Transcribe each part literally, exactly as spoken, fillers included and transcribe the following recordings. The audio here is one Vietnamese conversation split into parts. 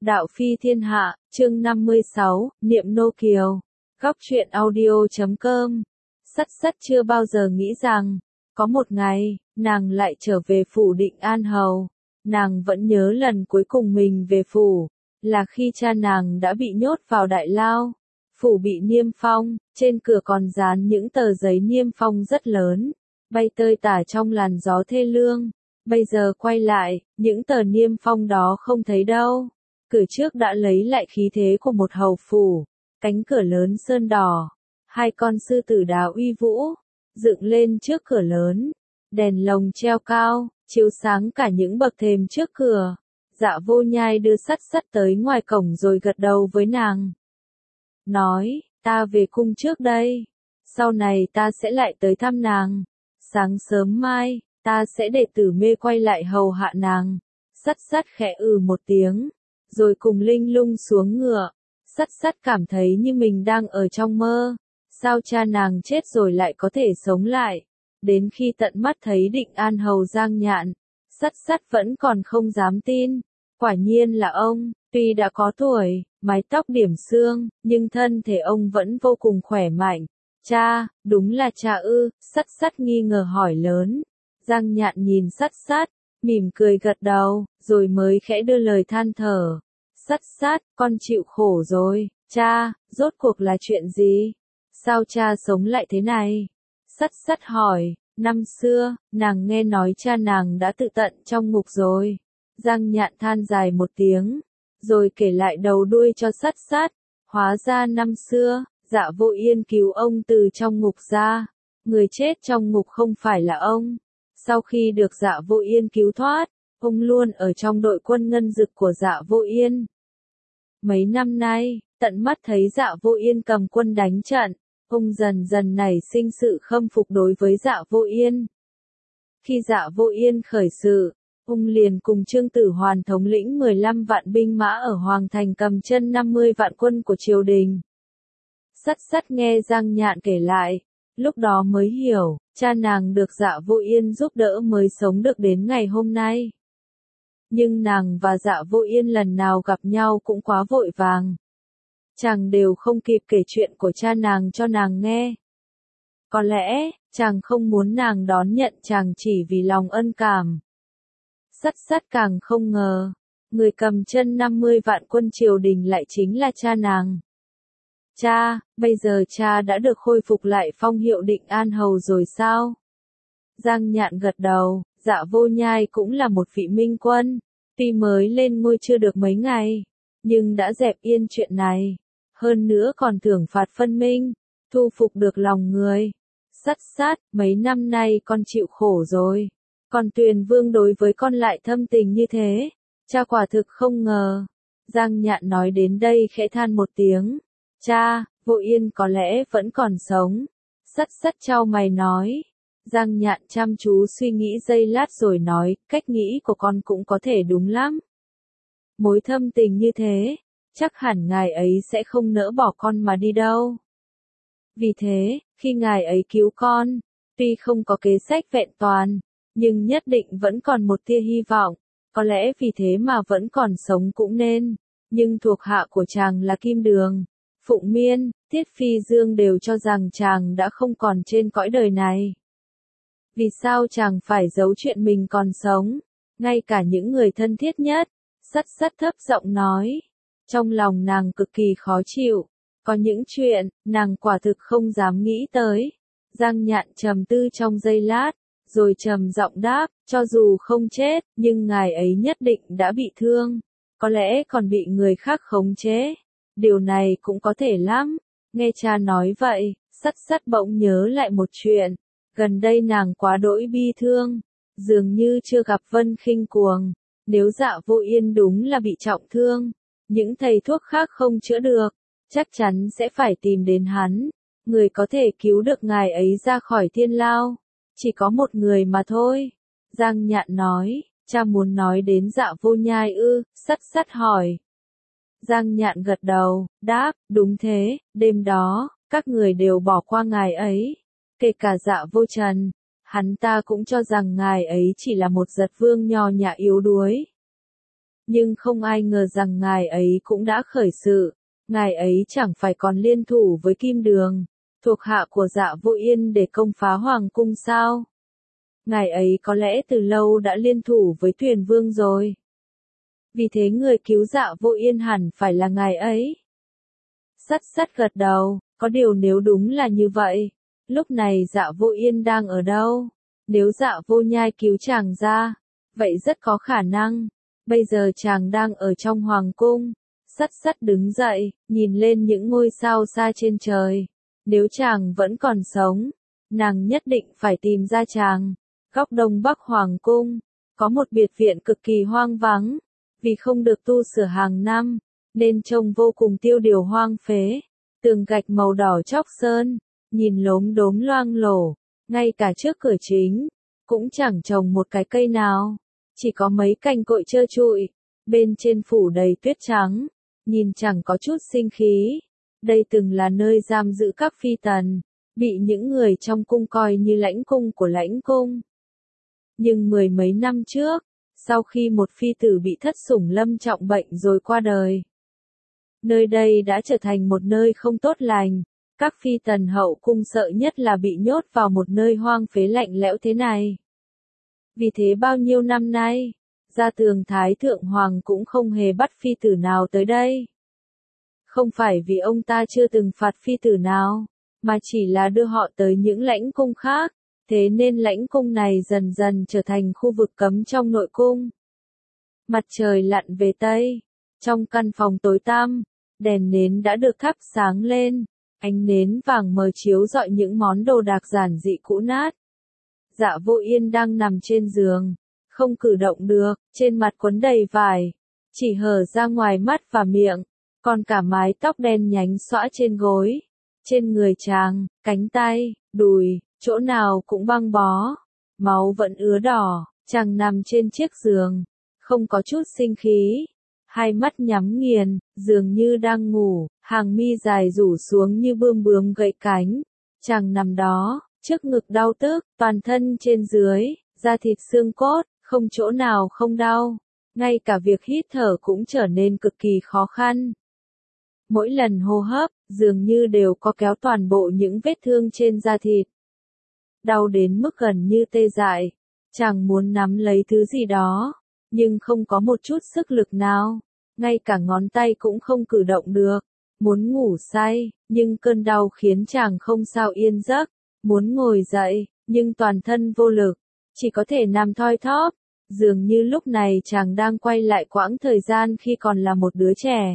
Đạo phi thiên hạ, chương năm mươi sáu, Niệm nô kiều. Góc truyện audio chấm com. Sắt sắt chưa bao giờ nghĩ rằng, có một ngày, nàng lại trở về phủ Định An Hầu. Nàng vẫn nhớ lần cuối cùng mình về phủ, là khi cha nàng đã bị nhốt vào đại lao. Phủ bị niêm phong, trên cửa còn dán những tờ giấy niêm phong rất lớn, bay tơi tả trong làn gió thê lương. Bây giờ quay lại, những tờ niêm phong đó không thấy đâu. Cửa trước đã lấy lại khí thế của một hầu phủ, cánh cửa lớn sơn đỏ, hai con sư tử đá uy vũ, dựng lên trước cửa lớn, đèn lồng treo cao, chiếu sáng cả những bậc thềm trước cửa. Dạ Vô Nhai đưa Sắt Sắt tới ngoài cổng rồi gật đầu với nàng. Nói, ta về cung trước đây, sau này ta sẽ lại tới thăm nàng. Sáng sớm mai, ta sẽ để Tử Mê quay lại hầu hạ nàng. Sắt Sắt khẽ ừ một tiếng, rồi cùng Linh Lung xuống ngựa. Sắt Sắt cảm thấy như mình đang ở trong mơ. Sao cha nàng chết rồi lại có thể sống lại? Đến khi tận mắt thấy Định An Hầu Giang Nhạn, Sắt Sắt vẫn còn không dám tin. Quả nhiên là ông, tuy đã có tuổi, mái tóc điểm xương, nhưng thân thể ông vẫn vô cùng khỏe mạnh. Cha, đúng là cha ư? Sắt Sắt nghi ngờ hỏi lớn. Giang Nhạn nhìn Sắt Sắt, mỉm cười gật đầu, rồi mới khẽ đưa lời than thở. Sắt Sắt, con chịu khổ rồi. Cha, rốt cuộc là chuyện gì? Sao cha sống lại thế này? Sắt Sắt hỏi. Năm xưa, nàng nghe nói cha nàng đã tự tận trong ngục rồi. Giang Nhạn than dài một tiếng, rồi kể lại đầu đuôi cho Sắt Sắt. Hóa ra năm xưa, Dạ Vô Yên cứu ông từ trong ngục ra. Người chết trong ngục không phải là ông. Sau khi được Dạ Vô Yên cứu thoát, ông luôn ở trong đội quân ngân dực của Dạ Vô Yên. Mấy năm nay, tận mắt thấy Dạ Vô Yên cầm quân đánh trận, ông dần dần nảy sinh sự khâm phục đối với Dạ Vô Yên. Khi Dạ Vô Yên khởi sự, ông liền cùng Trương Tử Hoàn thống lĩnh mười lăm vạn binh mã ở Hoàng Thành cầm chân năm mươi vạn quân của triều đình. Sắt Sắt nghe Giang Nhạn kể lại, lúc đó mới hiểu, cha nàng được Dạ Vô Yên giúp đỡ mới sống được đến ngày hôm nay. Nhưng nàng và Dạ Vô Yên lần nào gặp nhau cũng quá vội vàng. Chàng đều không kịp kể chuyện của cha nàng cho nàng nghe. Có lẽ, chàng không muốn nàng đón nhận chàng chỉ vì lòng ân cảm. Sắt Sắt càng không ngờ, người cầm chân năm mươi vạn quân triều đình lại chính là cha nàng. Cha, bây giờ cha đã được khôi phục lại phong hiệu Định An Hầu rồi sao? Giang Nhạn gật đầu. Dạ Vô Nhai cũng là một vị minh quân, tuy mới lên ngôi chưa được mấy ngày, nhưng đã dẹp yên chuyện này. Hơn nữa còn thưởng phạt phân minh, thu phục được lòng người. Sắt Sắt, mấy năm nay con chịu khổ rồi. Còn Tuyền Vương đối với con lại thâm tình như thế. Cha quả thực không ngờ. Giang Nhạn nói đến đây khẽ than một tiếng. Cha, Vô Yên có lẽ vẫn còn sống. Sắt Sắt chau mày nói. Giang Nhạn chăm chú suy nghĩ giây lát rồi nói, cách nghĩ của con cũng có thể đúng lắm. Mối thâm tình như thế, chắc hẳn ngài ấy sẽ không nỡ bỏ con mà đi đâu. Vì thế, khi ngài ấy cứu con, tuy không có kế sách vẹn toàn, nhưng nhất định vẫn còn một tia hy vọng, có lẽ vì thế mà vẫn còn sống cũng nên. Nhưng thuộc hạ của chàng là Kim Đường, Phụng Miên, Tiết Phi Dương đều cho rằng chàng đã không còn trên cõi đời này. Vì sao chàng phải giấu chuyện mình còn sống? Ngay cả những người thân thiết nhất. Sắt Sắt thấp giọng nói. Trong lòng nàng cực kỳ khó chịu. Có những chuyện, nàng quả thực không dám nghĩ tới. Giang Nhạn trầm tư trong giây lát, rồi trầm giọng đáp, cho dù không chết, nhưng ngài ấy nhất định đã bị thương. Có lẽ còn bị người khác khống chế. Điều này cũng có thể lắm. Nghe cha nói vậy, Sắt Sắt bỗng nhớ lại một chuyện. Gần đây nàng quá đỗi bi thương, dường như chưa gặp Vân Khinh Cuồng. Nếu Dạ Vô Yên đúng là bị trọng thương, những thầy thuốc khác không chữa được, chắc chắn sẽ phải tìm đến hắn. Người có thể cứu được ngài ấy ra khỏi thiên lao, chỉ có một người mà thôi. Giang Nhạn nói, cha muốn nói đến Dạ Vô Nhai ư? Sắt Sắt hỏi. Giang Nhạn gật đầu, đáp, đúng thế, đêm đó, các người đều bỏ qua ngài ấy. Kể cả Dạ Vô Trần, hắn ta cũng cho rằng ngài ấy chỉ là một giật vương nho nhã yếu đuối. Nhưng không ai ngờ rằng ngài ấy cũng đã khởi sự, ngài ấy chẳng phải còn liên thủ với Kim Đường, thuộc hạ của Dạ Vô Yên để công phá Hoàng cung sao? Ngài ấy có lẽ từ lâu đã liên thủ với Tuyền Vương rồi. Vì thế người cứu Dạ Vô Yên hẳn phải là ngài ấy. Sắt sắt gật đầu, có điều nếu đúng là như vậy, lúc này Dạ Vô Yên đang ở đâu? Nếu Dạ Vô Nhai cứu chàng ra, vậy rất có khả năng, bây giờ chàng đang ở trong hoàng cung. Sắt sắt đứng dậy, nhìn lên những ngôi sao xa trên trời. Nếu chàng vẫn còn sống, nàng nhất định phải tìm ra chàng. Góc đông bắc hoàng cung, có một biệt viện cực kỳ hoang vắng, vì không được tu sửa hàng năm, nên trông vô cùng tiêu điều hoang phế. Tường gạch màu đỏ chóc sơn, nhìn lốm đốm loang lổ, ngay cả trước cửa chính, cũng chẳng trồng một cái cây nào, chỉ có mấy cành cội trơ trụi, bên trên phủ đầy tuyết trắng, nhìn chẳng có chút sinh khí. Đây từng là nơi giam giữ các phi tần, bị những người trong cung coi như lãnh cung của lãnh cung. Nhưng mười mấy năm trước, sau khi một phi tử bị thất sủng lâm trọng bệnh rồi qua đời, nơi đây đã trở thành một nơi không tốt lành. Các phi tần hậu cung sợ nhất là bị nhốt vào một nơi hoang phế lạnh lẽo thế này. Vì thế bao nhiêu năm nay, Gia Tường Thái Thượng Hoàng cũng không hề bắt phi tử nào tới đây. Không phải vì ông ta chưa từng phạt phi tử nào, mà chỉ là đưa họ tới những lãnh cung khác, thế nên lãnh cung này dần dần trở thành khu vực cấm trong nội cung. Mặt trời lặn về Tây, trong căn phòng tối tăm, đèn nến đã được thắp sáng lên, ánh nến vàng mờ chiếu rọi những món đồ đạc giản dị cũ nát. Dạ Vô Yên đang nằm trên giường, không cử động được, trên mặt quấn đầy vải, chỉ hở ra ngoài mắt và miệng, còn cả mái tóc đen nhánh xõa trên gối. Trên người chàng, cánh tay, đùi, chỗ nào cũng băng bó, máu vẫn ứa đỏ, chàng nằm trên chiếc giường, không có chút sinh khí, hai mắt nhắm nghiền, dường như đang ngủ, hàng mi dài rủ xuống như bươm bướm gãy cánh. Chàng nằm đó, trước ngực đau tức, toàn thân trên dưới, da thịt xương cốt, không chỗ nào không đau, ngay cả việc hít thở cũng trở nên cực kỳ khó khăn. Mỗi lần hô hấp, dường như đều có kéo toàn bộ những vết thương trên da thịt. Đau đến mức gần như tê dại, chàng muốn nắm lấy thứ gì đó, nhưng không có một chút sức lực nào, ngay cả ngón tay cũng không cử động được. Muốn ngủ say, nhưng cơn đau khiến chàng không sao yên giấc. Muốn ngồi dậy, nhưng toàn thân vô lực, chỉ có thể nằm thoi thóp. Dường như lúc này chàng đang quay lại quãng thời gian khi còn là một đứa trẻ.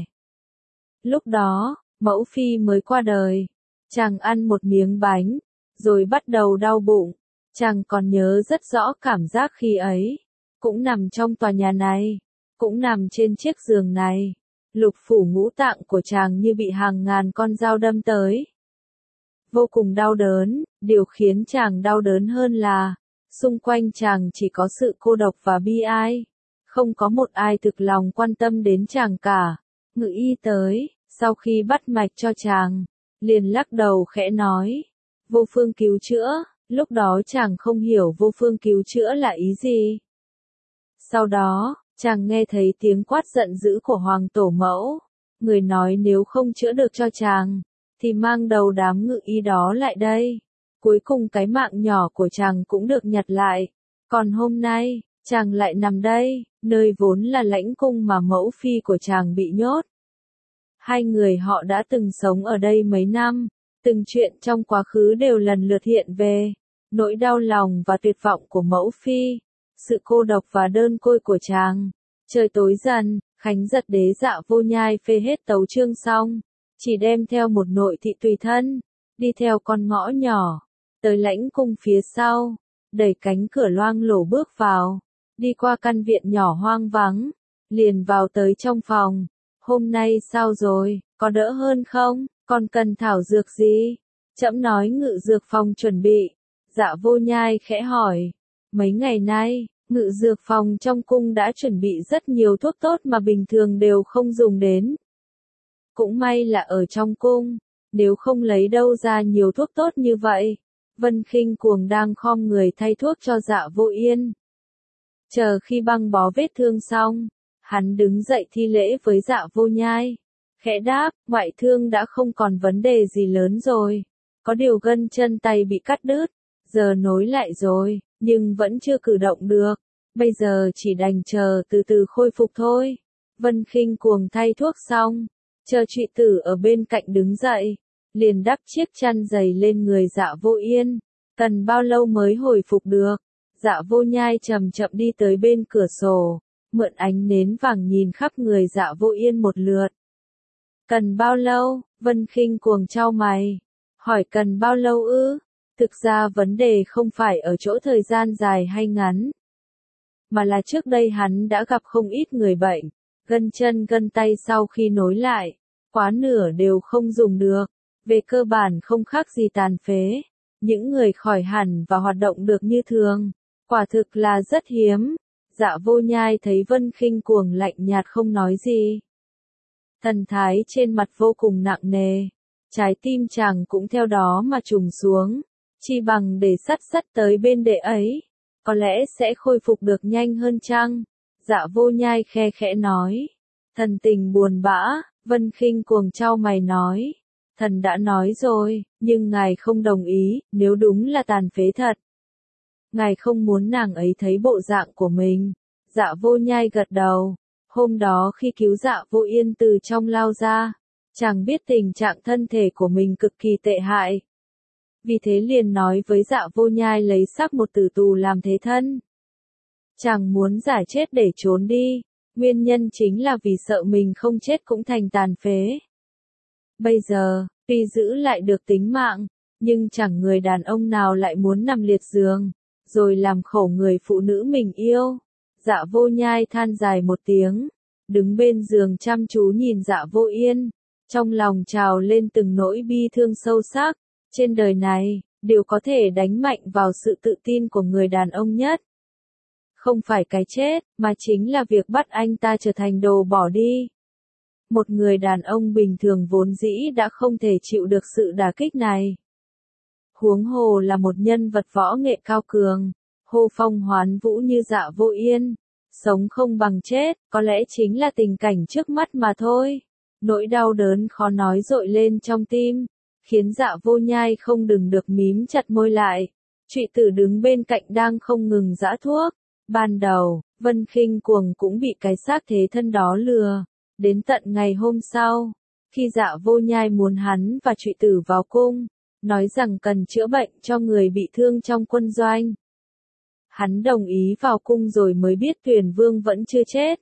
Lúc đó, mẫu phi mới qua đời. Chàng ăn một miếng bánh, rồi bắt đầu đau bụng. Chàng còn nhớ rất rõ cảm giác khi ấy. Cũng nằm trong tòa nhà này, cũng nằm trên chiếc giường này. Lục phủ ngũ tạng của chàng như bị hàng ngàn con dao đâm tới. Vô cùng đau đớn, điều khiến chàng đau đớn hơn là, xung quanh chàng chỉ có sự cô độc và bi ai. Không có một ai thực lòng quan tâm đến chàng cả. Ngự y tới, sau khi bắt mạch cho chàng, liền lắc đầu khẽ nói, vô phương cứu chữa. Lúc đó chàng không hiểu vô phương cứu chữa là ý gì. Sau đó, chàng nghe thấy tiếng quát giận dữ của Hoàng Tổ Mẫu. Người nói nếu không chữa được cho chàng, thì mang đầu đám ngự y đó lại đây. Cuối cùng cái mạng nhỏ của chàng cũng được nhặt lại. Còn hôm nay, chàng lại nằm đây, nơi vốn là lãnh cung mà mẫu phi của chàng bị nhốt. Hai người họ đã từng sống ở đây mấy năm, từng chuyện trong quá khứ đều lần lượt hiện về. Nỗi đau lòng và tuyệt vọng của mẫu phi, sự cô độc và đơn côi của chàng. Trời tối dần, Khánh Giật Đế Dạ Vô Nhai phê hết tấu chương xong, chỉ đem theo một nội thị tùy thân, đi theo con ngõ nhỏ, tới lãnh cung phía sau, đẩy cánh cửa loang lổ bước vào, đi qua căn viện nhỏ hoang vắng, liền vào tới trong phòng. Hôm nay sao rồi, có đỡ hơn không, còn cần thảo dược gì? Trẫm nói ngự dược phòng chuẩn bị. Dạ Vô Nhai khẽ hỏi, mấy ngày nay, ngự dược phòng trong cung đã chuẩn bị rất nhiều thuốc tốt mà bình thường đều không dùng đến. Cũng may là ở trong cung, nếu không lấy đâu ra nhiều thuốc tốt như vậy. Vân Khinh Cuồng đang khom người thay thuốc cho Dạ Vô Yên. Chờ khi băng bó vết thương xong, Hắn đứng dậy thi lễ với Dạ Vô Nhai. Khẽ đáp, ngoại thương đã không còn vấn đề gì lớn rồi. Có điều gân chân tay bị cắt đứt, giờ nối lại rồi, nhưng vẫn chưa cử động được. Bây giờ chỉ đành chờ từ từ khôi phục thôi. Vân Khinh Cuồng thay thuốc xong, chờ Trụy Tử ở bên cạnh đứng dậy, liền đắp chiếc chăn dày lên người Dạ Vô Yên. Cần bao lâu mới hồi phục được? Dạ Vô Nhai chậm chậm đi tới bên cửa sổ, mượn ánh nến vàng nhìn khắp người Dạ Vô Yên một lượt. Cần bao lâu? Vân Khinh Cuồng chau mày. Hỏi cần bao lâu ư? Thực ra vấn đề không phải ở chỗ thời gian dài hay ngắn, mà là trước đây hắn đã gặp không ít người bệnh, gân chân gân tay sau khi nối lại, quá nửa đều không dùng được, về cơ bản không khác gì tàn phế. Những người khỏi hẳn và hoạt động được như thường, quả thực là rất hiếm. Dạ Vô Nhai thấy Vân Khinh Cuồng lạnh nhạt không nói gì. Thần thái trên mặt vô cùng nặng nề, trái tim chàng cũng theo đó mà trùng xuống, chi bằng để sắt sắt tới bên đệ ấy, có lẽ sẽ khôi phục được nhanh hơn chăng? Dạ Vô Nhai khe khẽ nói. Thần tình buồn bã, Vân Khinh Cuồng chau mày nói. Thần đã nói rồi, nhưng ngài không đồng ý, nếu đúng là tàn phế thật. Ngài không muốn nàng ấy thấy bộ dạng của mình. Dạ Vô Nhai gật đầu. Hôm đó khi cứu Dạ Vô Yên từ trong lao ra, chàng biết tình trạng thân thể của mình cực kỳ tệ hại. Vì thế liền nói với Dạ Vô Nhai lấy xác một tử tù làm thế thân. Chàng muốn giả chết để trốn đi, nguyên nhân chính là vì sợ mình không chết cũng thành tàn phế. Bây giờ, tuy giữ lại được tính mạng, nhưng chẳng người đàn ông nào lại muốn nằm liệt giường, rồi làm khổ người phụ nữ mình yêu. Dạ Vô Nhai than dài một tiếng, đứng bên giường chăm chú nhìn Dạ Vô Yên, trong lòng trào lên từng nỗi bi thương sâu sắc. Trên đời này, điều có thể đánh mạnh vào sự tự tin của người đàn ông nhất, không phải cái chết, mà chính là việc bắt anh ta trở thành đồ bỏ đi. Một người đàn ông bình thường vốn dĩ đã không thể chịu được sự đả kích này. Huống hồ là một nhân vật võ nghệ cao cường, hô phong hoán vũ như Dạ Vô Yên. Sống không bằng chết, có lẽ chính là tình cảnh trước mắt mà thôi. Nỗi đau đớn khó nói dội lên trong tim, khiến Dạ Vô Nhai không đừng được mím chặt môi lại. Trụy Tử đứng bên cạnh đang không ngừng giã thuốc. Ban đầu, Vân Khinh Cuồng cũng bị cái xác thế thân đó lừa. Đến tận ngày hôm sau, khi Dạ Vô Nhai muốn hắn và Trụy Tử vào cung, nói rằng cần chữa bệnh cho người bị thương trong quân doanh. Hắn đồng ý vào cung rồi mới biết Tuyền Vương vẫn chưa chết.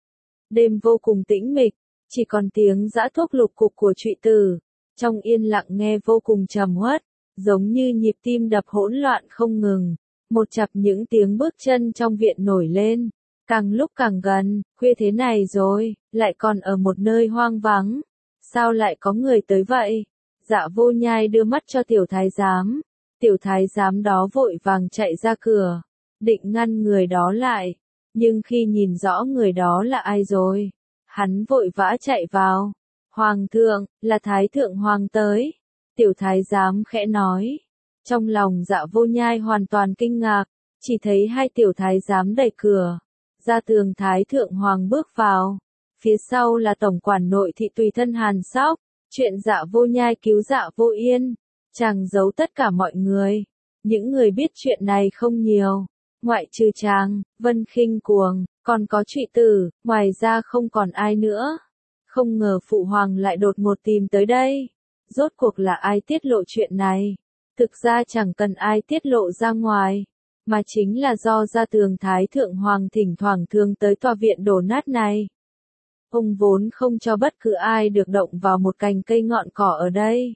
Đêm vô cùng tĩnh mịch, chỉ còn tiếng giã thuốc lục cục của Trụy Tử, trong yên lặng nghe vô cùng trầm uất, giống như nhịp tim đập hỗn loạn không ngừng. Một chặp những tiếng bước chân trong viện nổi lên, càng lúc càng gần. Khuya thế này rồi, lại còn ở một nơi hoang vắng, sao lại có người tới vậy? Dạ Vô Nhai đưa mắt cho tiểu thái giám, tiểu thái giám đó vội vàng chạy ra cửa, định ngăn người đó lại, nhưng khi nhìn rõ người đó là ai rồi, hắn vội vã chạy vào. Hoàng thượng, là Thái thượng hoàng tới. Tiểu thái giám khẽ nói. Trong lòng Dạ Vô Nhai hoàn toàn kinh ngạc, chỉ thấy hai tiểu thái giám đẩy cửa, ra tường Thái thượng hoàng bước vào. Phía sau là tổng quản nội thị tùy thân Hàn Sóc. Chuyện Dạ Vô Nhai cứu Dạ Vô Yên, chàng giấu tất cả mọi người. Những người biết chuyện này không nhiều, ngoại trừ chàng, Vân Khinh Cuồng, còn có Trụy Tử, ngoài ra không còn ai nữa. Không ngờ phụ hoàng lại đột ngột tìm tới đây. Rốt cuộc là ai tiết lộ chuyện này? Thực ra chẳng cần ai tiết lộ ra ngoài, mà chính là do gia tường Thái thượng hoàng thỉnh thoảng thường tới tòa viện đổ nát này. Ông vốn không cho bất cứ ai được động vào một cành cây ngọn cỏ ở đây.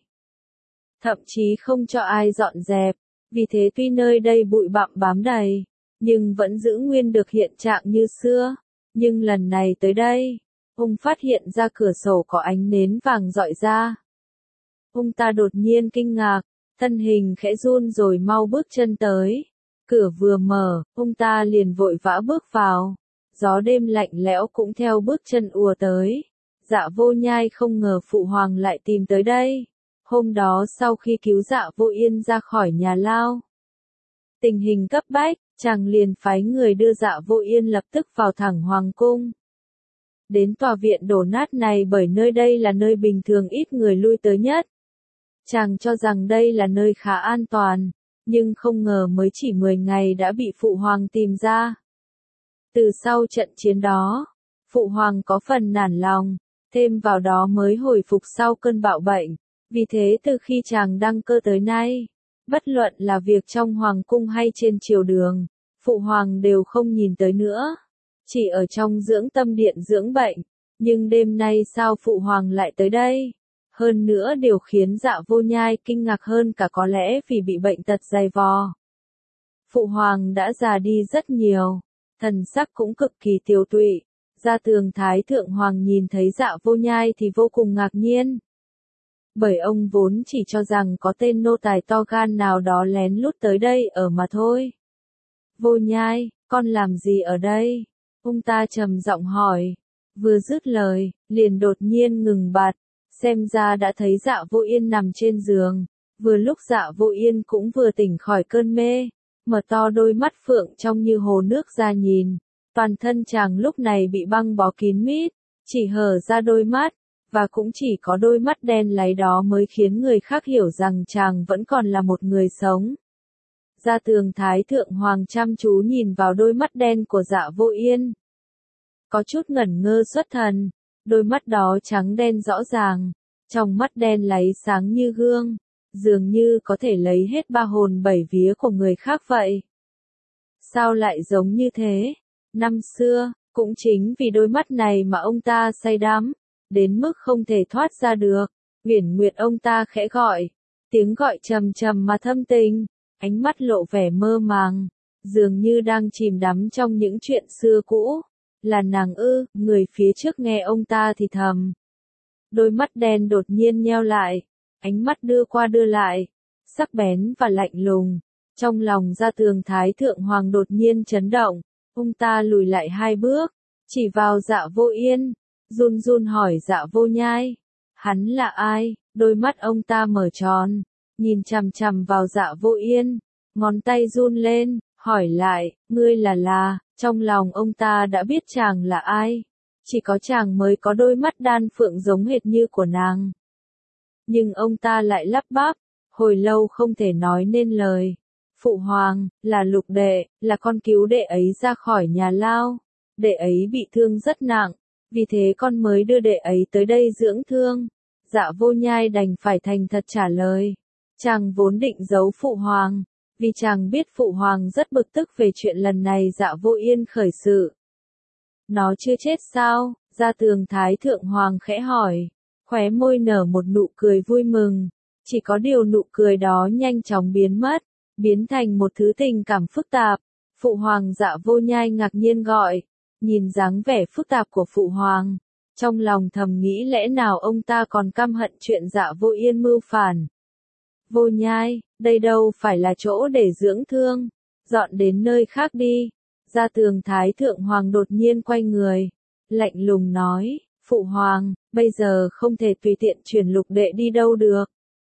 Thậm chí không cho ai dọn dẹp, vì thế tuy nơi đây bụi bặm bám đầy, nhưng vẫn giữ nguyên được hiện trạng như xưa. Nhưng lần này tới đây, ông phát hiện ra cửa sổ có ánh nến vàng rọi ra. Ông ta đột nhiên kinh ngạc, thân hình khẽ run rồi mau bước chân tới. Cửa vừa mở, ông ta liền vội vã bước vào. Gió đêm lạnh lẽo cũng theo bước chân ùa tới. Dạ Vô Nhai không ngờ phụ hoàng lại tìm tới đây. Hôm đó sau khi cứu Dạ Vô Yên ra khỏi nhà lao, tình hình cấp bách, chàng liền phái người đưa Dạ Vô Yên lập tức vào thẳng hoàng cung. đến tòa viện đổ nát này bởi nơi đây là nơi bình thường ít người lui tới nhất. Chàng cho rằng đây là nơi khá an toàn, nhưng không ngờ mới chỉ mười ngày đã bị Phụ Hoàng tìm ra. Từ sau trận chiến đó, Phụ Hoàng có phần nản lòng, thêm vào đó mới hồi phục sau cơn bạo bệnh. Vì thế từ khi chàng đăng cơ tới nay, bất luận là việc trong Hoàng cung hay trên triều đường, Phụ Hoàng đều không nhìn tới nữa, chỉ ở trong dưỡng tâm điện dưỡng bệnh. Nhưng đêm nay sao Phụ Hoàng lại tới đây? Hơn nữa điều khiến Dạ Vô Nhai kinh ngạc hơn cả có lẽ vì bị bệnh tật dày vò. Phụ Hoàng đã già đi rất nhiều, thần sắc cũng cực kỳ tiều tụy. Gia Tường Thái Thượng Hoàng nhìn thấy Dạ Vô Nhai thì vô cùng ngạc nhiên. Bởi ông vốn chỉ cho rằng có tên nô tài to gan nào đó lén lút tới đây ở mà thôi. Vô Nhai, con làm gì ở đây? Ông ta trầm giọng hỏi. Vừa dứt lời, liền đột nhiên ngừng bặt. Xem ra đã thấy Dạ Vô Yên nằm trên giường. Vừa lúc Dạ Vô Yên cũng vừa tỉnh khỏi cơn mê, mở to đôi mắt phượng trong như hồ nước ra nhìn. Toàn thân chàng lúc này bị băng bó kín mít, chỉ hở ra đôi mắt, và cũng chỉ có đôi mắt đen láy đó mới khiến người khác hiểu rằng chàng vẫn còn là một người sống. Gia Tường Thái Thượng Hoàng chăm chú nhìn vào đôi mắt đen của Dạ Vô Yên. Có chút ngẩn ngơ xuất thần, đôi mắt đó trắng đen rõ ràng, trong mắt đen láy sáng như gương, dường như có thể lấy hết ba hồn bảy vía của người khác vậy. Sao lại giống như thế? Năm xưa, cũng chính vì đôi mắt này mà ông ta say đắm, đến mức không thể thoát ra được. Uyển Nguyệt ông ta khẽ gọi, tiếng gọi trầm trầm mà thâm tình, ánh mắt lộ vẻ mơ màng, dường như đang chìm đắm trong những chuyện xưa cũ. Là nàng ư? Người phía trước nghe ông ta thì thầm. Đôi mắt đen đột nhiên nheo lại, ánh mắt đưa qua đưa lại, sắc bén và lạnh lùng. Trong lòng Gia Tường Thái Thượng Hoàng đột nhiên chấn động, ông ta lùi lại hai bước, chỉ vào Dạ Vô Yên, run run hỏi Dạ Vô Nhai, hắn là ai? Đôi mắt ông ta mở tròn, nhìn chằm chằm vào Dạ Vô Yên, ngón tay run lên, hỏi lại, ngươi là là, trong lòng ông ta đã biết chàng là ai, chỉ có chàng mới có đôi mắt đan phượng giống hệt như của nàng. Nhưng ông ta lại lắp bắp, hồi lâu không thể nói nên lời. Phụ Hoàng, là Lục đệ, là con cứu đệ ấy ra khỏi nhà lao. Đệ ấy bị thương rất nặng, vì thế con mới đưa đệ ấy tới đây dưỡng thương. Dạ Vô Nhai đành phải thành thật trả lời. Chàng vốn định giấu Phụ Hoàng, vì chàng biết Phụ Hoàng rất bực tức về chuyện lần này Dạ Vô Yên khởi sự. Nó chưa chết sao? Gia Tường Thái Thượng Hoàng khẽ hỏi, khóe môi nở một nụ cười vui mừng. Chỉ có điều nụ cười đó nhanh chóng biến mất, biến thành một thứ tình cảm phức tạp. Phụ Hoàng Dạ Vô Nhai ngạc nhiên gọi, nhìn dáng vẻ phức tạp của Phụ Hoàng, trong lòng thầm nghĩ lẽ nào ông ta còn căm hận chuyện Dạ Vô Yên mưu phản. Vô Nhai, đây đâu phải là chỗ để dưỡng thương, dọn đến nơi khác đi. Gia Tường Thái Thượng Hoàng đột nhiên quay người, lạnh lùng nói, Phụ Hoàng, bây giờ không thể tùy tiện chuyển Lục đệ đi đâu được.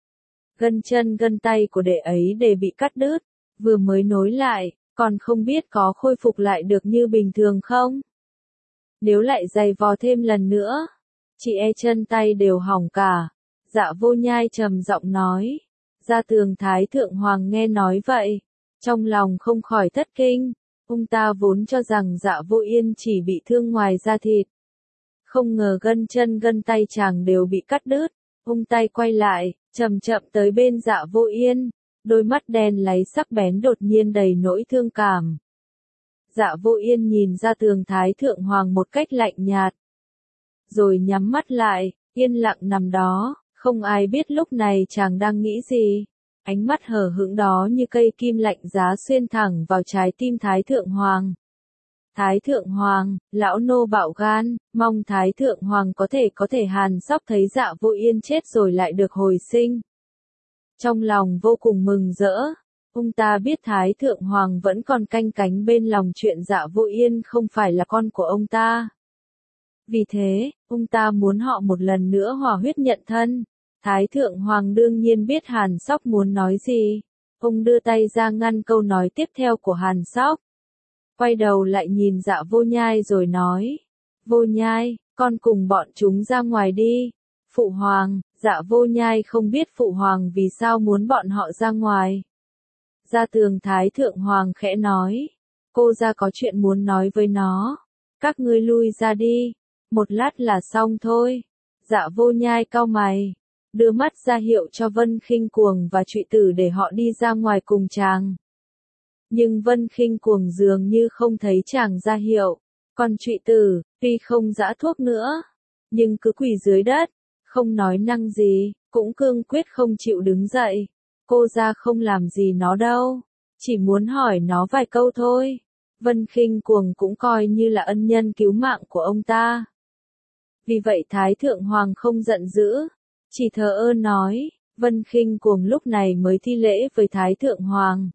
Gân chân gân tay của đệ ấy đều bị cắt đứt, vừa mới nối lại, còn không biết có khôi phục lại được như bình thường không? Nếu lại giày vò thêm lần nữa, chị e chân tay đều hỏng cả. Dạ Vô Nhai trầm giọng nói. Gia Tường Thái Thượng Hoàng nghe nói vậy, trong lòng không khỏi thất kinh. Ông ta vốn cho rằng Dạ Vô Yên chỉ bị thương ngoài da thịt, không ngờ gân chân gân tay chàng đều bị cắt đứt. Ông tay quay lại, chậm chậm tới bên Dạ Vô Yên, đôi mắt đen láy sắc bén đột nhiên đầy nỗi thương cảm. Dạ Vô Yên nhìn Gia Tường Thái Thượng Hoàng một cách lạnh nhạt, rồi nhắm mắt lại, yên lặng nằm đó, không ai biết lúc này chàng đang nghĩ gì. Ánh mắt hờ hững đó như cây kim lạnh giá xuyên thẳng vào trái tim Thái Thượng Hoàng. Thái Thượng Hoàng, lão nô bạo gan, mong Thái Thượng Hoàng có thể có thể hàn sóc thấy Dạ Vô Yên chết rồi lại được hồi sinh. Trong lòng vô cùng mừng rỡ, ông ta biết Thái Thượng Hoàng vẫn còn canh cánh bên lòng chuyện Dạ Vô Yên không phải là con của ông ta. Vì thế, ông ta muốn họ một lần nữa hòa huyết nhận thân. Thái Thượng Hoàng đương nhiên biết Hàn Sóc muốn nói gì. Ông đưa tay ra ngăn câu nói tiếp theo của Hàn Sóc. Quay đầu lại nhìn Dạ Vô Nhai rồi nói. Vô Nhai, con cùng bọn chúng ra ngoài đi. Phụ hoàng, Dạ Vô Nhai không biết phụ hoàng vì sao muốn bọn họ ra ngoài. Gia Tường Thái Thượng Hoàng khẽ nói, cô ra có chuyện muốn nói với nó. Các ngươi lui ra đi, một lát là xong thôi. Dạ Vô Nhai cau mày, đưa mắt ra hiệu cho Vân Khinh Cuồng và Trụy Tử để họ đi ra ngoài cùng chàng. Nhưng Vân Khinh Cuồng dường như không thấy chàng ra hiệu, còn Trụy Tử, tuy không giã thuốc nữa, nhưng cứ quỳ dưới đất, không nói năng gì, cũng cương quyết không chịu đứng dậy. Cô ra không làm gì nó đâu, chỉ muốn hỏi nó vài câu thôi. Vân Khinh Cuồng cũng coi như là ân nhân cứu mạng của ông ta. Vì vậy Thái Thượng Hoàng không giận dữ, chỉ thờ ơ nói. Vân Khinh Cuồng lúc này mới thi lễ với Thái Thượng Hoàng.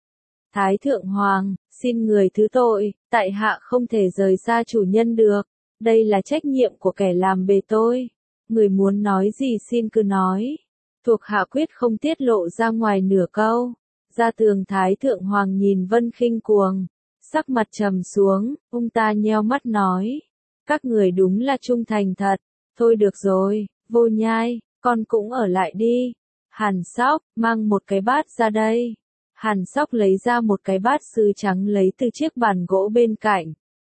Thái Thượng Hoàng, xin người thứ tội, tại hạ không thể rời xa chủ nhân được. Đây là trách nhiệm của kẻ làm bề tôi. Người muốn nói gì xin cứ nói. Thuộc hạ quyết không tiết lộ ra ngoài nửa câu. Gia Tường Thái Thượng Hoàng nhìn Vân Khinh Cuồng, sắc mặt trầm xuống, ông ta nheo mắt nói. Các người đúng là trung thành thật. Thôi được rồi, Vô Nhai, con cũng ở lại đi. Hàn Sóc, mang một cái bát ra đây. Hàn Sóc lấy ra một cái bát sứ trắng lấy từ chiếc bàn gỗ bên cạnh.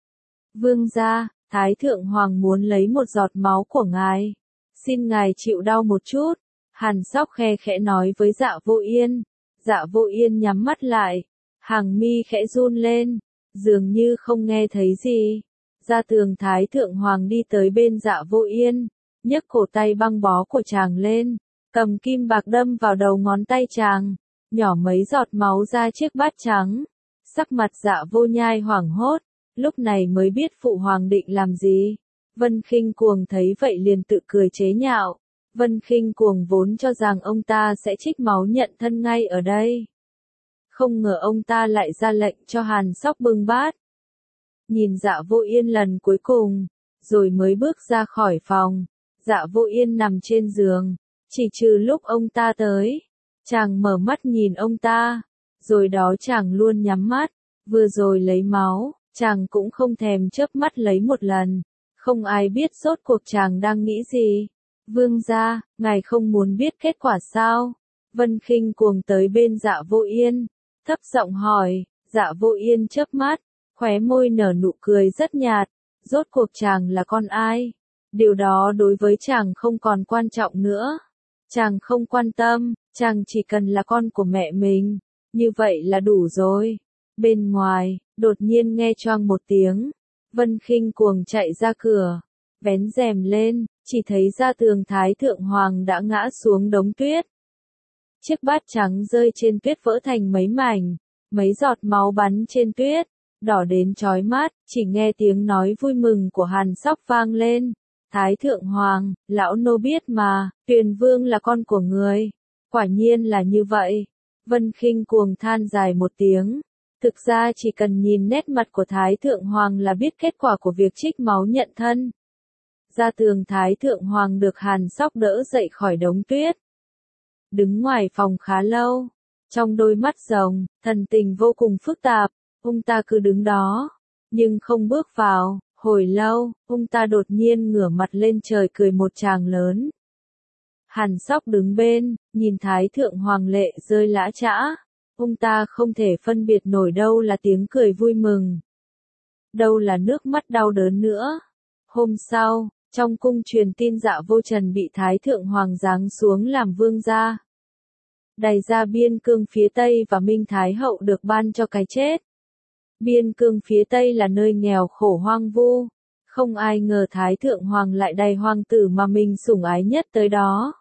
Vương gia, Thái Thượng Hoàng muốn lấy một giọt máu của ngài. Xin ngài chịu đau một chút. Hàn Sóc khe khẽ nói với Dạ Vô Yên. Dạ Vô Yên nhắm mắt lại, hàng mi khẽ run lên, dường như không nghe thấy gì. Gia Tường Thái Thượng Hoàng đi tới bên Dạ Vô Yên, nhấc cổ tay băng bó của chàng lên, cầm kim bạc đâm vào đầu ngón tay chàng, nhỏ mấy giọt máu ra chiếc bát trắng. Sắc mặt Dạ Vô Nhai hoảng hốt, lúc này mới biết phụ hoàng định làm gì. Vân Khinh Cuồng thấy vậy liền tự cười chế nhạo. Vân Khinh Cuồng vốn cho rằng ông ta sẽ trích máu nhận thân ngay ở đây. Không ngờ ông ta lại ra lệnh cho Hàn Sóc bưng bát. Nhìn Dạ Vô Yên lần cuối cùng, rồi mới bước ra khỏi phòng. Dạ Vô Yên nằm trên giường, chỉ trừ lúc ông ta tới. Chàng mở mắt nhìn ông ta, rồi đó chàng luôn nhắm mắt. Vừa rồi lấy máu, chàng cũng không thèm chớp mắt lấy một lần. Không ai biết rốt cuộc chàng đang nghĩ gì. Vương gia, ngài không muốn biết kết quả sao? Vân Khinh Cuồng tới bên Dạ Vô Yên, thấp giọng hỏi. Dạ Vô Yên chớp mắt, khóe môi nở nụ cười rất nhạt. Rốt cuộc chàng là con ai? Điều đó đối với chàng không còn quan trọng nữa. Chàng không quan tâm, chàng chỉ cần là con của mẹ mình. Như vậy là đủ rồi. Bên ngoài, đột nhiên nghe choang một tiếng. Vân Khinh Cuồng chạy ra cửa, vén rèm lên, chỉ thấy Gia Tường Thái Thượng Hoàng đã ngã xuống đống tuyết. Chiếc bát trắng rơi trên tuyết vỡ thành mấy mảnh, mấy giọt máu bắn trên tuyết, đỏ đến chói mắt, chỉ nghe tiếng nói vui mừng của Hàn Sóc vang lên. Thái Thượng Hoàng, lão nô biết mà, Tuyền Vương là con của người. Quả nhiên là như vậy. Vân Khinh Cuồng than dài một tiếng. Thực ra chỉ cần nhìn nét mặt của Thái Thượng Hoàng là biết kết quả của việc trích máu nhận thân. Gia Tường Thái Thượng Hoàng được Hàn Sóc đỡ dậy khỏi đống tuyết. Đứng ngoài phòng khá lâu, trong đôi mắt rồng, thần tình vô cùng phức tạp, ông ta cứ đứng đó, nhưng không bước vào. Hồi lâu, ông ta đột nhiên ngửa mặt lên trời cười một tràng lớn. Hàn Sóc đứng bên, nhìn Thái Thượng Hoàng lệ rơi lã chã. Ông ta không thể phân biệt nổi đâu là tiếng cười vui mừng, đâu là nước mắt đau đớn nữa. Hôm sau, trong cung truyền tin Dạ Vô Trần bị Thái Thượng Hoàng giáng xuống làm vương gia. Đày ra biên cương phía Tây và Minh Thái Hậu được ban cho cái chết. Biên cương phía Tây là nơi nghèo khổ hoang vu. Không ai ngờ Thái Thượng Hoàng lại đày hoàng tử mà mình sủng ái nhất tới đó.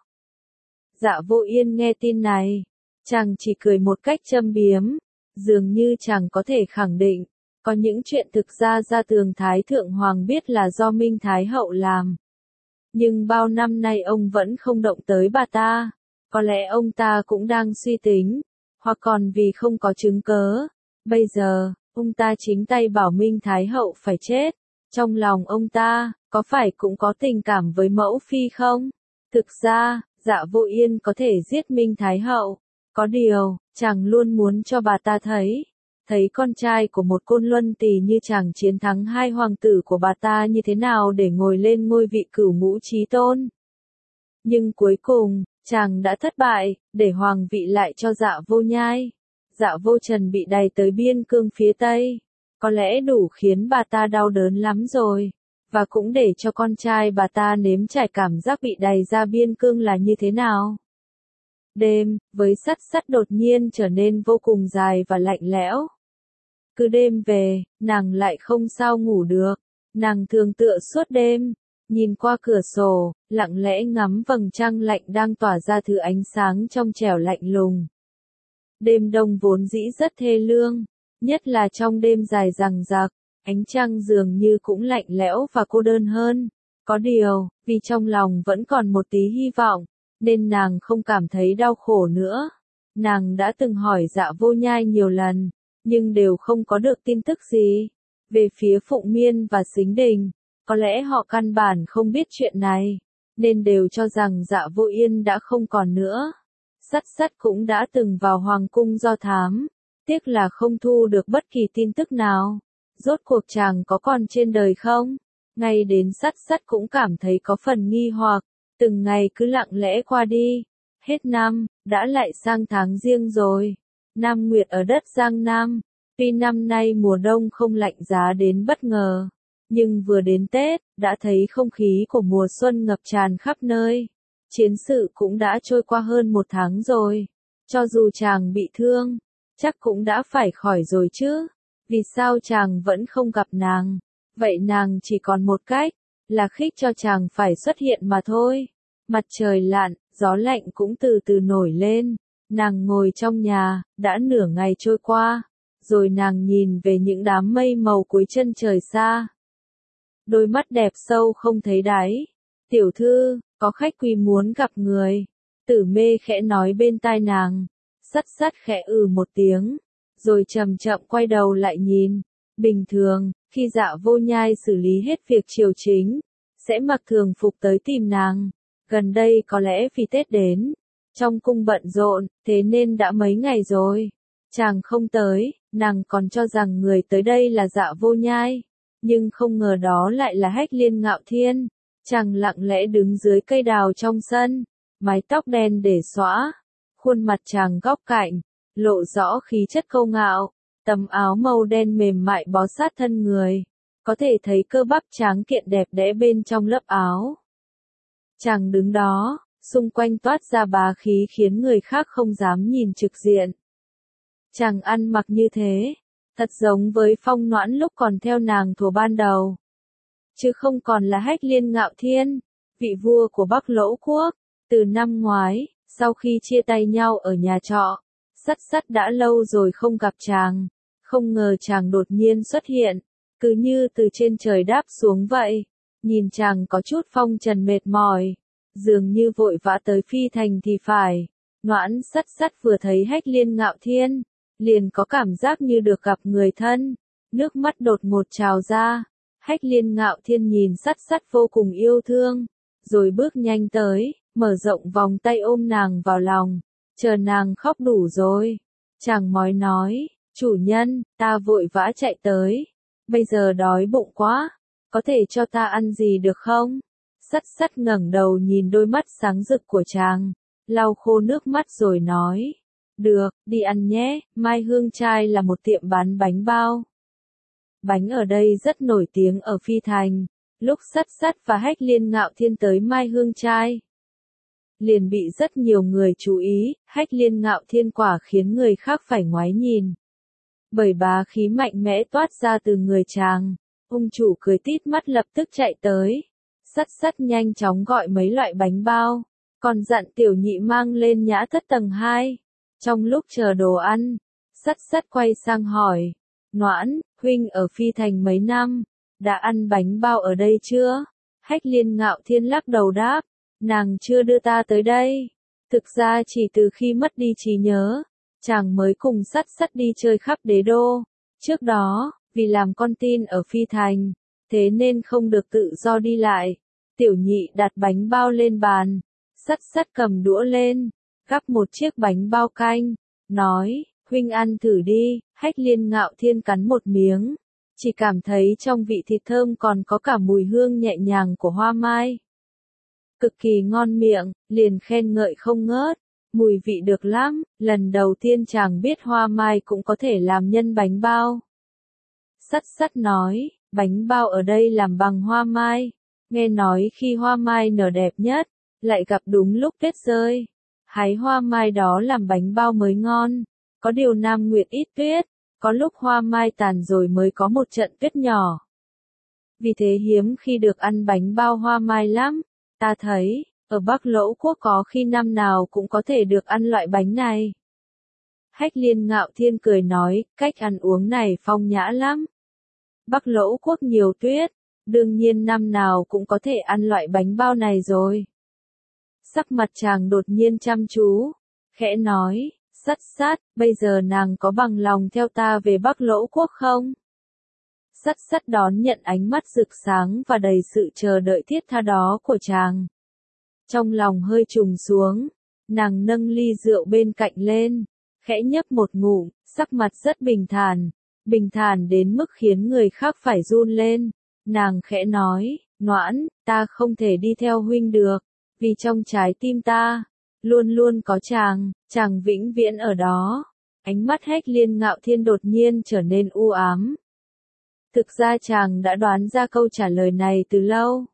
Dạ Vô Yên nghe tin này, chàng chỉ cười một cách châm biếm, dường như chàng có thể khẳng định, có những chuyện thực ra Gia Tường Thái Thượng Hoàng biết là do Minh Thái Hậu làm. Nhưng bao năm nay ông vẫn không động tới bà ta, có lẽ ông ta cũng đang suy tính, hoặc còn vì không có chứng cớ. Bây giờ, ông ta chính tay bảo Minh Thái Hậu phải chết. Trong lòng ông ta, có phải cũng có tình cảm với mẫu phi không? Thực ra, Dạ Vô Yên có thể giết Minh Thái Hậu. Có điều, chàng luôn muốn cho bà ta thấy. thấy con trai của một côn luân tỳ như chàng chiến thắng hai hoàng tử của bà ta như thế nào để ngồi lên ngôi vị cửu ngũ chí tôn. Nhưng cuối cùng, chàng đã thất bại, để hoàng vị lại cho Dạ Vô Nhai. Dạ Vô Trần bị đày tới biên cương phía Tây, có lẽ đủ khiến bà ta đau đớn lắm rồi, và cũng để cho con trai bà ta nếm trải cảm giác bị đày ra biên cương là như thế nào. Đêm, với Sắt Sắt đột nhiên trở nên vô cùng dài và lạnh lẽo. Cứ đêm về, nàng lại không sao ngủ được, nàng thường tựa suốt đêm, nhìn qua cửa sổ, lặng lẽ ngắm vầng trăng lạnh đang tỏa ra thứ ánh sáng trong trẻo lạnh lùng. Đêm đông vốn dĩ rất thê lương, nhất là trong đêm dài dằng dặc, ánh trăng dường như cũng lạnh lẽo và cô đơn hơn. Có điều, vì trong lòng vẫn còn một tí hy vọng, nên nàng không cảm thấy đau khổ nữa. Nàng đã từng hỏi Dạ Vô Nhai nhiều lần, nhưng đều không có được tin tức gì. Về phía Phụng Miên và Sính Đình, có lẽ họ căn bản không biết chuyện này, nên đều cho rằng Dạ Vô Yên đã không còn nữa. Sắt Sắt cũng đã từng vào hoàng cung do thám, tiếc là không thu được bất kỳ tin tức nào. Rốt cuộc chàng có còn trên đời không? Ngay đến Sắt Sắt cũng cảm thấy có phần nghi hoặc, từng ngày cứ lặng lẽ qua đi. Hết năm, đã lại sang tháng Giêng rồi. Nam Nguyệt ở đất Giang Nam, tuy năm nay mùa đông không lạnh giá đến bất ngờ, nhưng vừa đến Tết, đã thấy không khí của mùa xuân ngập tràn khắp nơi. Chiến sự cũng đã trôi qua hơn một tháng rồi. Cho dù chàng bị thương, chắc cũng đã phải khỏi rồi chứ. Vì sao chàng vẫn không gặp nàng? Vậy nàng chỉ còn một cách, là khích cho chàng phải xuất hiện mà thôi. Mặt trời lặn, gió lạnh cũng từ từ nổi lên. Nàng ngồi trong nhà, đã nửa ngày trôi qua. Rồi nàng nhìn về những đám mây màu cuối chân trời xa. Đôi mắt đẹp sâu không thấy đáy. Tiểu thư, có khách quý muốn gặp người. Tử Mê khẽ nói bên tai nàng. Sắt Sắt khẽ ừ một tiếng, rồi chậm chậm quay đầu lại nhìn. Bình thường, khi Dạ Vô Nhai xử lý hết việc triều chính, sẽ mặc thường phục tới tìm nàng. Gần đây có lẽ vì Tết đến, trong cung bận rộn, thế nên đã mấy ngày rồi. Chàng không tới, nàng còn cho rằng người tới đây là Dạ Vô Nhai. Nhưng không ngờ đó lại là Hách Liên Ngạo Thiên. Chàng lặng lẽ đứng dưới cây đào trong sân, mái tóc đen để xõa, khuôn mặt chàng góc cạnh, lộ rõ khí chất câu ngạo, tấm áo màu đen mềm mại bó sát thân người, có thể thấy cơ bắp tráng kiện đẹp đẽ bên trong lớp áo. Chàng đứng đó, xung quanh toát ra bá khí khiến người khác không dám nhìn trực diện. Chàng ăn mặc như thế, thật giống với Phong Noãn lúc còn theo nàng thuở ban đầu. Chứ không còn là Hách Liên Ngạo Thiên, vị vua của Bắc Lỗ Quốc. Từ năm ngoái, sau khi chia tay nhau ở nhà trọ, Sắt Sắt đã lâu rồi không gặp chàng. Không ngờ chàng đột nhiên xuất hiện, cứ như từ trên trời đáp xuống vậy. Nhìn chàng có chút phong trần mệt mỏi, dường như vội vã tới phi thành thì phải. Noãn Sắt Sắt vừa thấy Hách Liên Ngạo Thiên, liền có cảm giác như được gặp người thân, nước mắt đột ngột trào ra. Hách Liên Ngạo Thiên nhìn Sắt Sắt vô cùng yêu thương, rồi bước nhanh tới, mở rộng vòng tay ôm nàng vào lòng, chờ nàng khóc đủ rồi. Chàng mói nói, chủ nhân, ta vội vã chạy tới, bây giờ đói bụng quá, có thể cho ta ăn gì được không? Sắt Sắt ngẩng đầu nhìn đôi mắt sáng rực của chàng, lau khô nước mắt rồi nói, được, đi ăn nhé. Mai Hương Trai là một tiệm bán bánh bao. Bánh ở đây rất nổi tiếng ở Phi Thành. Lúc Sắt Sắt và Hách Liên Ngạo Thiên tới Mai Hương Trai, liền bị rất nhiều người chú ý. Hách Liên Ngạo Thiên quả khiến người khác phải ngoái nhìn, bởi bá khí mạnh mẽ toát ra từ người chàng. Ông chủ cười tít mắt lập tức chạy tới. Sắt Sắt nhanh chóng gọi mấy loại bánh bao, còn dặn Tiểu Nhị mang lên nhã thất tầng hai. Trong lúc chờ đồ ăn, Sắt Sắt quay sang hỏi, Noãn, huynh ở Phi Thành mấy năm, đã ăn bánh bao ở đây chưa? Hách Liên Ngạo Thiên lắc đầu đáp, nàng chưa đưa ta tới đây. Thực ra chỉ từ khi mất đi trí nhớ, chàng mới cùng Sắt Sắt đi chơi khắp đế đô. Trước đó, vì làm con tin ở Phi Thành, thế nên không được tự do đi lại. Tiểu Nhị đặt bánh bao lên bàn, Sắt Sắt cầm đũa lên, gắp một chiếc bánh bao canh, nói, Huynh ăn thử đi, Hách Liên Ngạo Thiên cắn một miếng. Chỉ cảm thấy trong vị thịt thơm còn có cả mùi hương nhẹ nhàng của hoa mai. Cực kỳ ngon miệng, liền khen ngợi không ngớt. Mùi vị được lắm, lần đầu tiên chàng biết hoa mai cũng có thể làm nhân bánh bao. Sắt sắt nói, bánh bao ở đây làm bằng hoa mai. Nghe nói khi hoa mai nở đẹp nhất, lại gặp đúng lúc tuyết rơi. Hái hoa mai đó làm bánh bao mới ngon. Có điều Nam Nguyệt ít tuyết, có lúc hoa mai tàn rồi mới có một trận tuyết nhỏ. Vì thế hiếm khi được ăn bánh bao hoa mai lắm. Ta thấy, ở Bắc Lỗ Quốc có khi năm nào cũng có thể được ăn loại bánh này. Hách Liên Ngạo Thiên cười nói, cách ăn uống này phong nhã lắm. Bắc Lỗ Quốc nhiều tuyết, đương nhiên năm nào cũng có thể ăn loại bánh bao này rồi. Sắc mặt chàng đột nhiên chăm chú, khẽ nói, Sắt Sắt, bây giờ nàng có bằng lòng theo ta về Bắc Lỗ Quốc không? Sắt Sắt đón nhận ánh mắt rực sáng và đầy sự chờ đợi thiết tha đó của chàng. Trong lòng hơi trùng xuống, nàng nâng ly rượu bên cạnh lên, khẽ nhấp một ngụm, sắc mặt rất bình thản, bình thản đến mức khiến người khác phải run lên. Nàng khẽ nói, Noãn, ta không thể đi theo huynh được, vì trong trái tim ta, luôn luôn có chàng, chàng vĩnh viễn ở đó. Ánh mắt Hách Liên Ngạo Thiên đột nhiên trở nên u ám. Thực ra chàng đã đoán ra câu trả lời này từ lâu.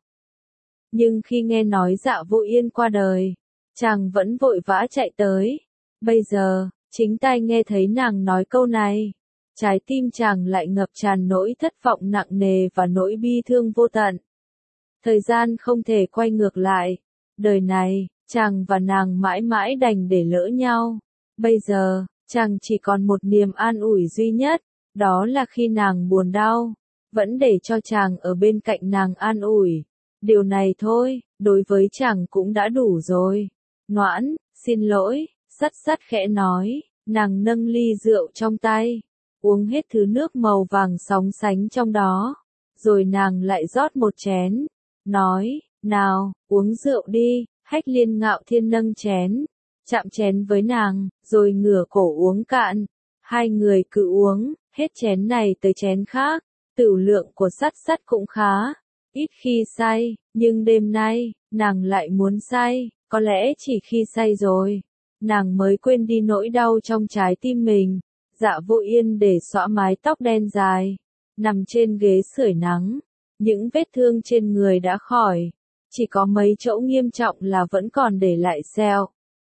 Nhưng khi nghe nói Dạ Vô Yên qua đời, chàng vẫn vội vã chạy tới. Bây giờ, chính tai nghe thấy nàng nói câu này, trái tim chàng lại ngập tràn nỗi thất vọng nặng nề và nỗi bi thương vô tận. Thời gian không thể quay ngược lại. Đời này, chàng và nàng mãi mãi đành để lỡ nhau. Bây giờ, chàng chỉ còn một niềm an ủi duy nhất, đó là khi nàng buồn đau, vẫn để cho chàng ở bên cạnh nàng an ủi. Điều này thôi, đối với chàng cũng đã đủ rồi. Noãn, xin lỗi, Sắt Sắt khẽ nói, nàng nâng ly rượu trong tay, uống hết thứ nước màu vàng sóng sánh trong đó, rồi nàng lại rót một chén, nói, nào, uống rượu đi. Hách Liên Ngạo Thiên nâng chén, chạm chén với nàng, rồi ngửa cổ uống cạn. Hai người cứ uống, hết chén này tới chén khác, tửu lượng của Sắt Sắt cũng khá, ít khi say, nhưng đêm nay, nàng lại muốn say, có lẽ chỉ khi say rồi, nàng mới quên đi nỗi đau trong trái tim mình. Dạ Vô Yên để xõa mái tóc đen dài, nằm trên ghế sưởi nắng, những vết thương trên người đã khỏi. Chỉ có mấy chỗ nghiêm trọng là vẫn còn để lại sẹo.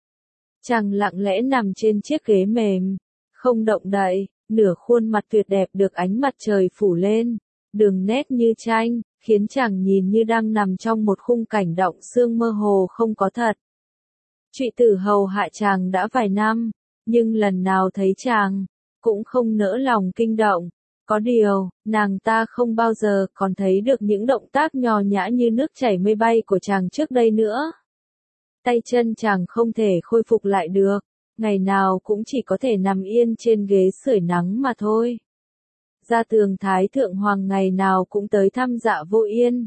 Chàng lặng lẽ nằm trên chiếc ghế mềm, không động đậy, nửa khuôn mặt tuyệt đẹp được ánh mặt trời phủ lên, đường nét như tranh, khiến chàng nhìn như đang nằm trong một khung cảnh động xương mơ hồ không có thật. Trụy Tử hầu hạ chàng đã vài năm, nhưng lần nào thấy chàng, cũng không nỡ lòng kinh động. Có điều, nàng ta không bao giờ còn thấy được những động tác nho nhã như nước chảy mây bay của chàng trước đây nữa. Tay chân chàng không thể khôi phục lại được, ngày nào cũng chỉ có thể nằm yên trên ghế sưởi nắng mà thôi. Gia Tường Thái Thượng Hoàng ngày nào cũng tới thăm Dạ Vô Yên.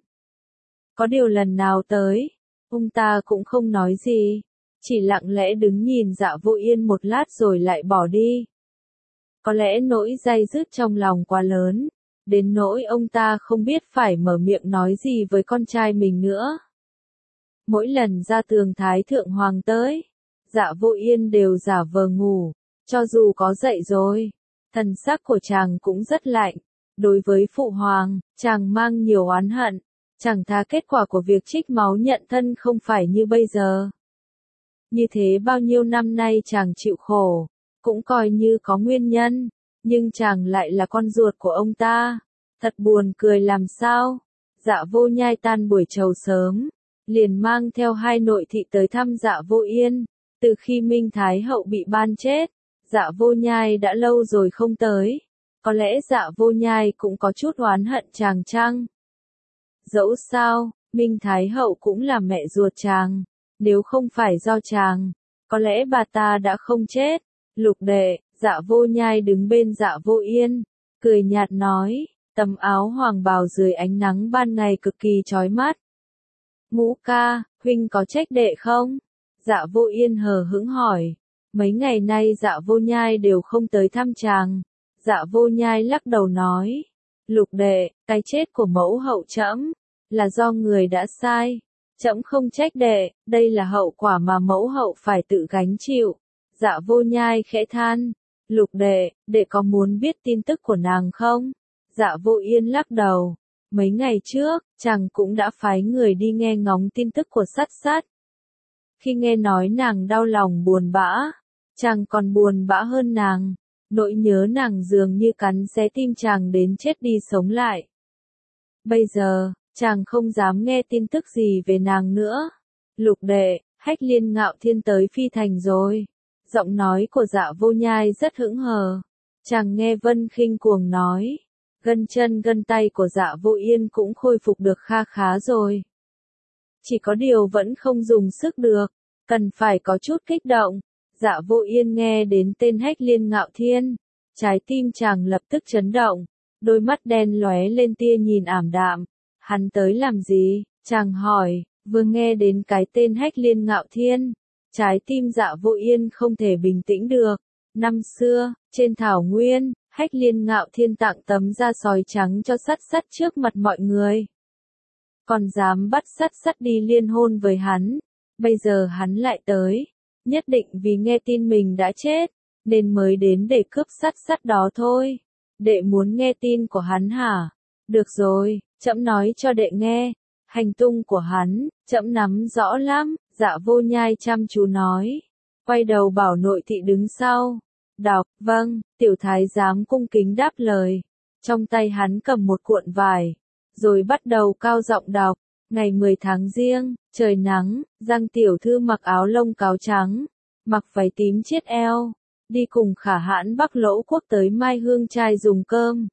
Có điều lần nào tới, ông ta cũng không nói gì, chỉ lặng lẽ đứng nhìn Dạ Vô Yên một lát rồi lại bỏ đi. Có lẽ nỗi day dứt trong lòng quá lớn, đến nỗi ông ta không biết phải mở miệng nói gì với con trai mình nữa. Mỗi lần Gia Tường Thái Thượng Hoàng tới, Dạ Vô Yên đều giả vờ ngủ, cho dù có dậy rồi, thần sắc của chàng cũng rất lạnh. Đối với Phụ Hoàng, chàng mang nhiều oán hận, chẳng thà kết quả của việc trích máu nhận thân không phải như bây giờ. Như thế bao nhiêu năm nay chàng chịu khổ, cũng coi như có nguyên nhân, nhưng chàng lại là con ruột của ông ta. Thật buồn cười làm sao. Dạ Vô Nhai tan buổi trầu sớm, liền mang theo hai nội thị tới thăm Dạ Vô Yên. Từ khi Minh Thái Hậu bị ban chết, Dạ Vô Nhai đã lâu rồi không tới. Có lẽ Dạ Vô Nhai cũng có chút oán hận chàng chăng? Dẫu sao, Minh Thái Hậu cũng là mẹ ruột chàng, nếu không phải do chàng, có lẽ bà ta đã không chết. Lục đệ, Dạ Vô Nhai đứng bên Dạ Vô Yên, cười nhạt nói, tấm áo hoàng bào dưới ánh nắng ban ngày cực kỳ chói mắt. Ngũ ca, huynh có trách đệ không? Dạ Vô Yên hờ hững hỏi, Mấy ngày nay Dạ Vô Nhai đều không tới thăm chàng. Dạ Vô Nhai lắc đầu nói, Lục đệ, cái chết của mẫu hậu trẫm là do người đã sai. Trẫm không trách đệ, đây là hậu quả mà mẫu hậu phải tự gánh chịu. Dạ Vô Nhai khẽ than, Lục đệ, đệ có muốn biết tin tức của nàng không? Dạ Vô Yên lắc đầu, mấy ngày trước, chàng cũng đã phái người đi nghe ngóng tin tức của Sát Sát. Khi nghe nói nàng đau lòng buồn bã, chàng còn buồn bã hơn nàng, nỗi nhớ nàng dường như cắn xé tim chàng đến chết đi sống lại. Bây giờ, chàng không dám nghe tin tức gì về nàng nữa. Lục đệ, Hách Liên Ngạo Thiên tới Phi Thành rồi. Giọng nói của Dạ Vô Nhai rất hững hờ. Chàng nghe Vân Khinh cuồng nói, gân chân gân tay của Dạ Vô Yên cũng khôi phục được kha khá rồi. Chỉ có điều vẫn không dùng sức được, cần phải có chút kích động. Dạ Vô Yên nghe đến tên Hách Liên Ngạo Thiên, trái tim chàng lập tức chấn động, đôi mắt đen lóe lên tia nhìn ảm đạm. Hắn tới làm gì? Chàng hỏi, vừa nghe đến cái tên Hách Liên Ngạo Thiên, trái tim Dạ Vô Yên không thể bình tĩnh được. Năm xưa, trên thảo nguyên, Hách Liên Ngạo Thiên tặng tấm da sói trắng cho Sát Sát trước mặt mọi người. Còn dám bắt Sát Sát đi liên hôn với hắn, bây giờ hắn lại tới, nhất định vì nghe tin mình đã chết, nên mới đến để cướp Sát Sát đó thôi. Đệ muốn nghe tin của hắn hả? Được rồi, trẫm nói cho đệ nghe, hành tung của hắn, trẫm nắm rõ lắm. Dạ Vô Nhai chăm chú nói, quay đầu bảo nội thị đứng sau. Đọc, vâng, tiểu thái giám cung kính đáp lời. Trong tay hắn cầm một cuộn vải, rồi bắt đầu cao giọng đọc. Ngày mười tháng Giêng, trời nắng, Giang tiểu thư mặc áo lông cáo trắng, mặc váy tím chiết eo, đi cùng Khả Hãn Bắc Lỗ Quốc tới Mai Hương trai dùng cơm.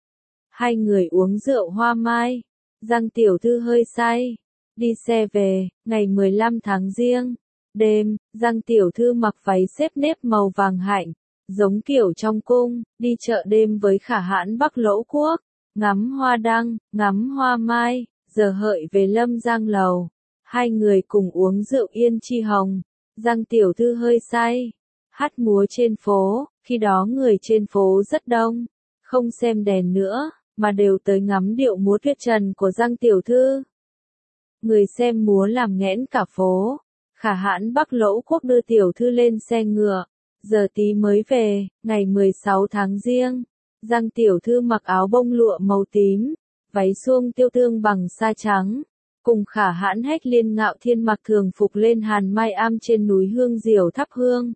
Hai người uống rượu hoa mai, Giang tiểu thư hơi say, đi xe về. Ngày mười lăm tháng Giêng, đêm, Giang tiểu thư mặc váy xếp nếp màu vàng hạnh, giống kiểu trong cung, đi chợ đêm với Khả Hãn Bắc Lỗ Quốc, ngắm hoa đăng, ngắm hoa mai. Giờ hợi về Lâm Giang lầu, hai người cùng uống rượu Yên Chi Hồng. Giang tiểu thư hơi say, hát múa trên phố, khi đó người trên phố rất đông, không xem đèn nữa, mà đều tới ngắm điệu múa tuyệt trần của Giang tiểu thư. Người xem múa làm nghẽn cả phố. Khả Hãn Bắc Lỗ Quốc đưa tiểu thư lên xe ngựa, giờ tí mới về. Ngày mười sáu tháng Giêng, Giang tiểu thư mặc áo bông lụa màu tím, váy suông tiêu tương bằng sa trắng, cùng Khả Hãn Hách Liên Ngạo Thiên mặc thường phục lên Hàn Mai Am trên núi Hương Diều thắp hương.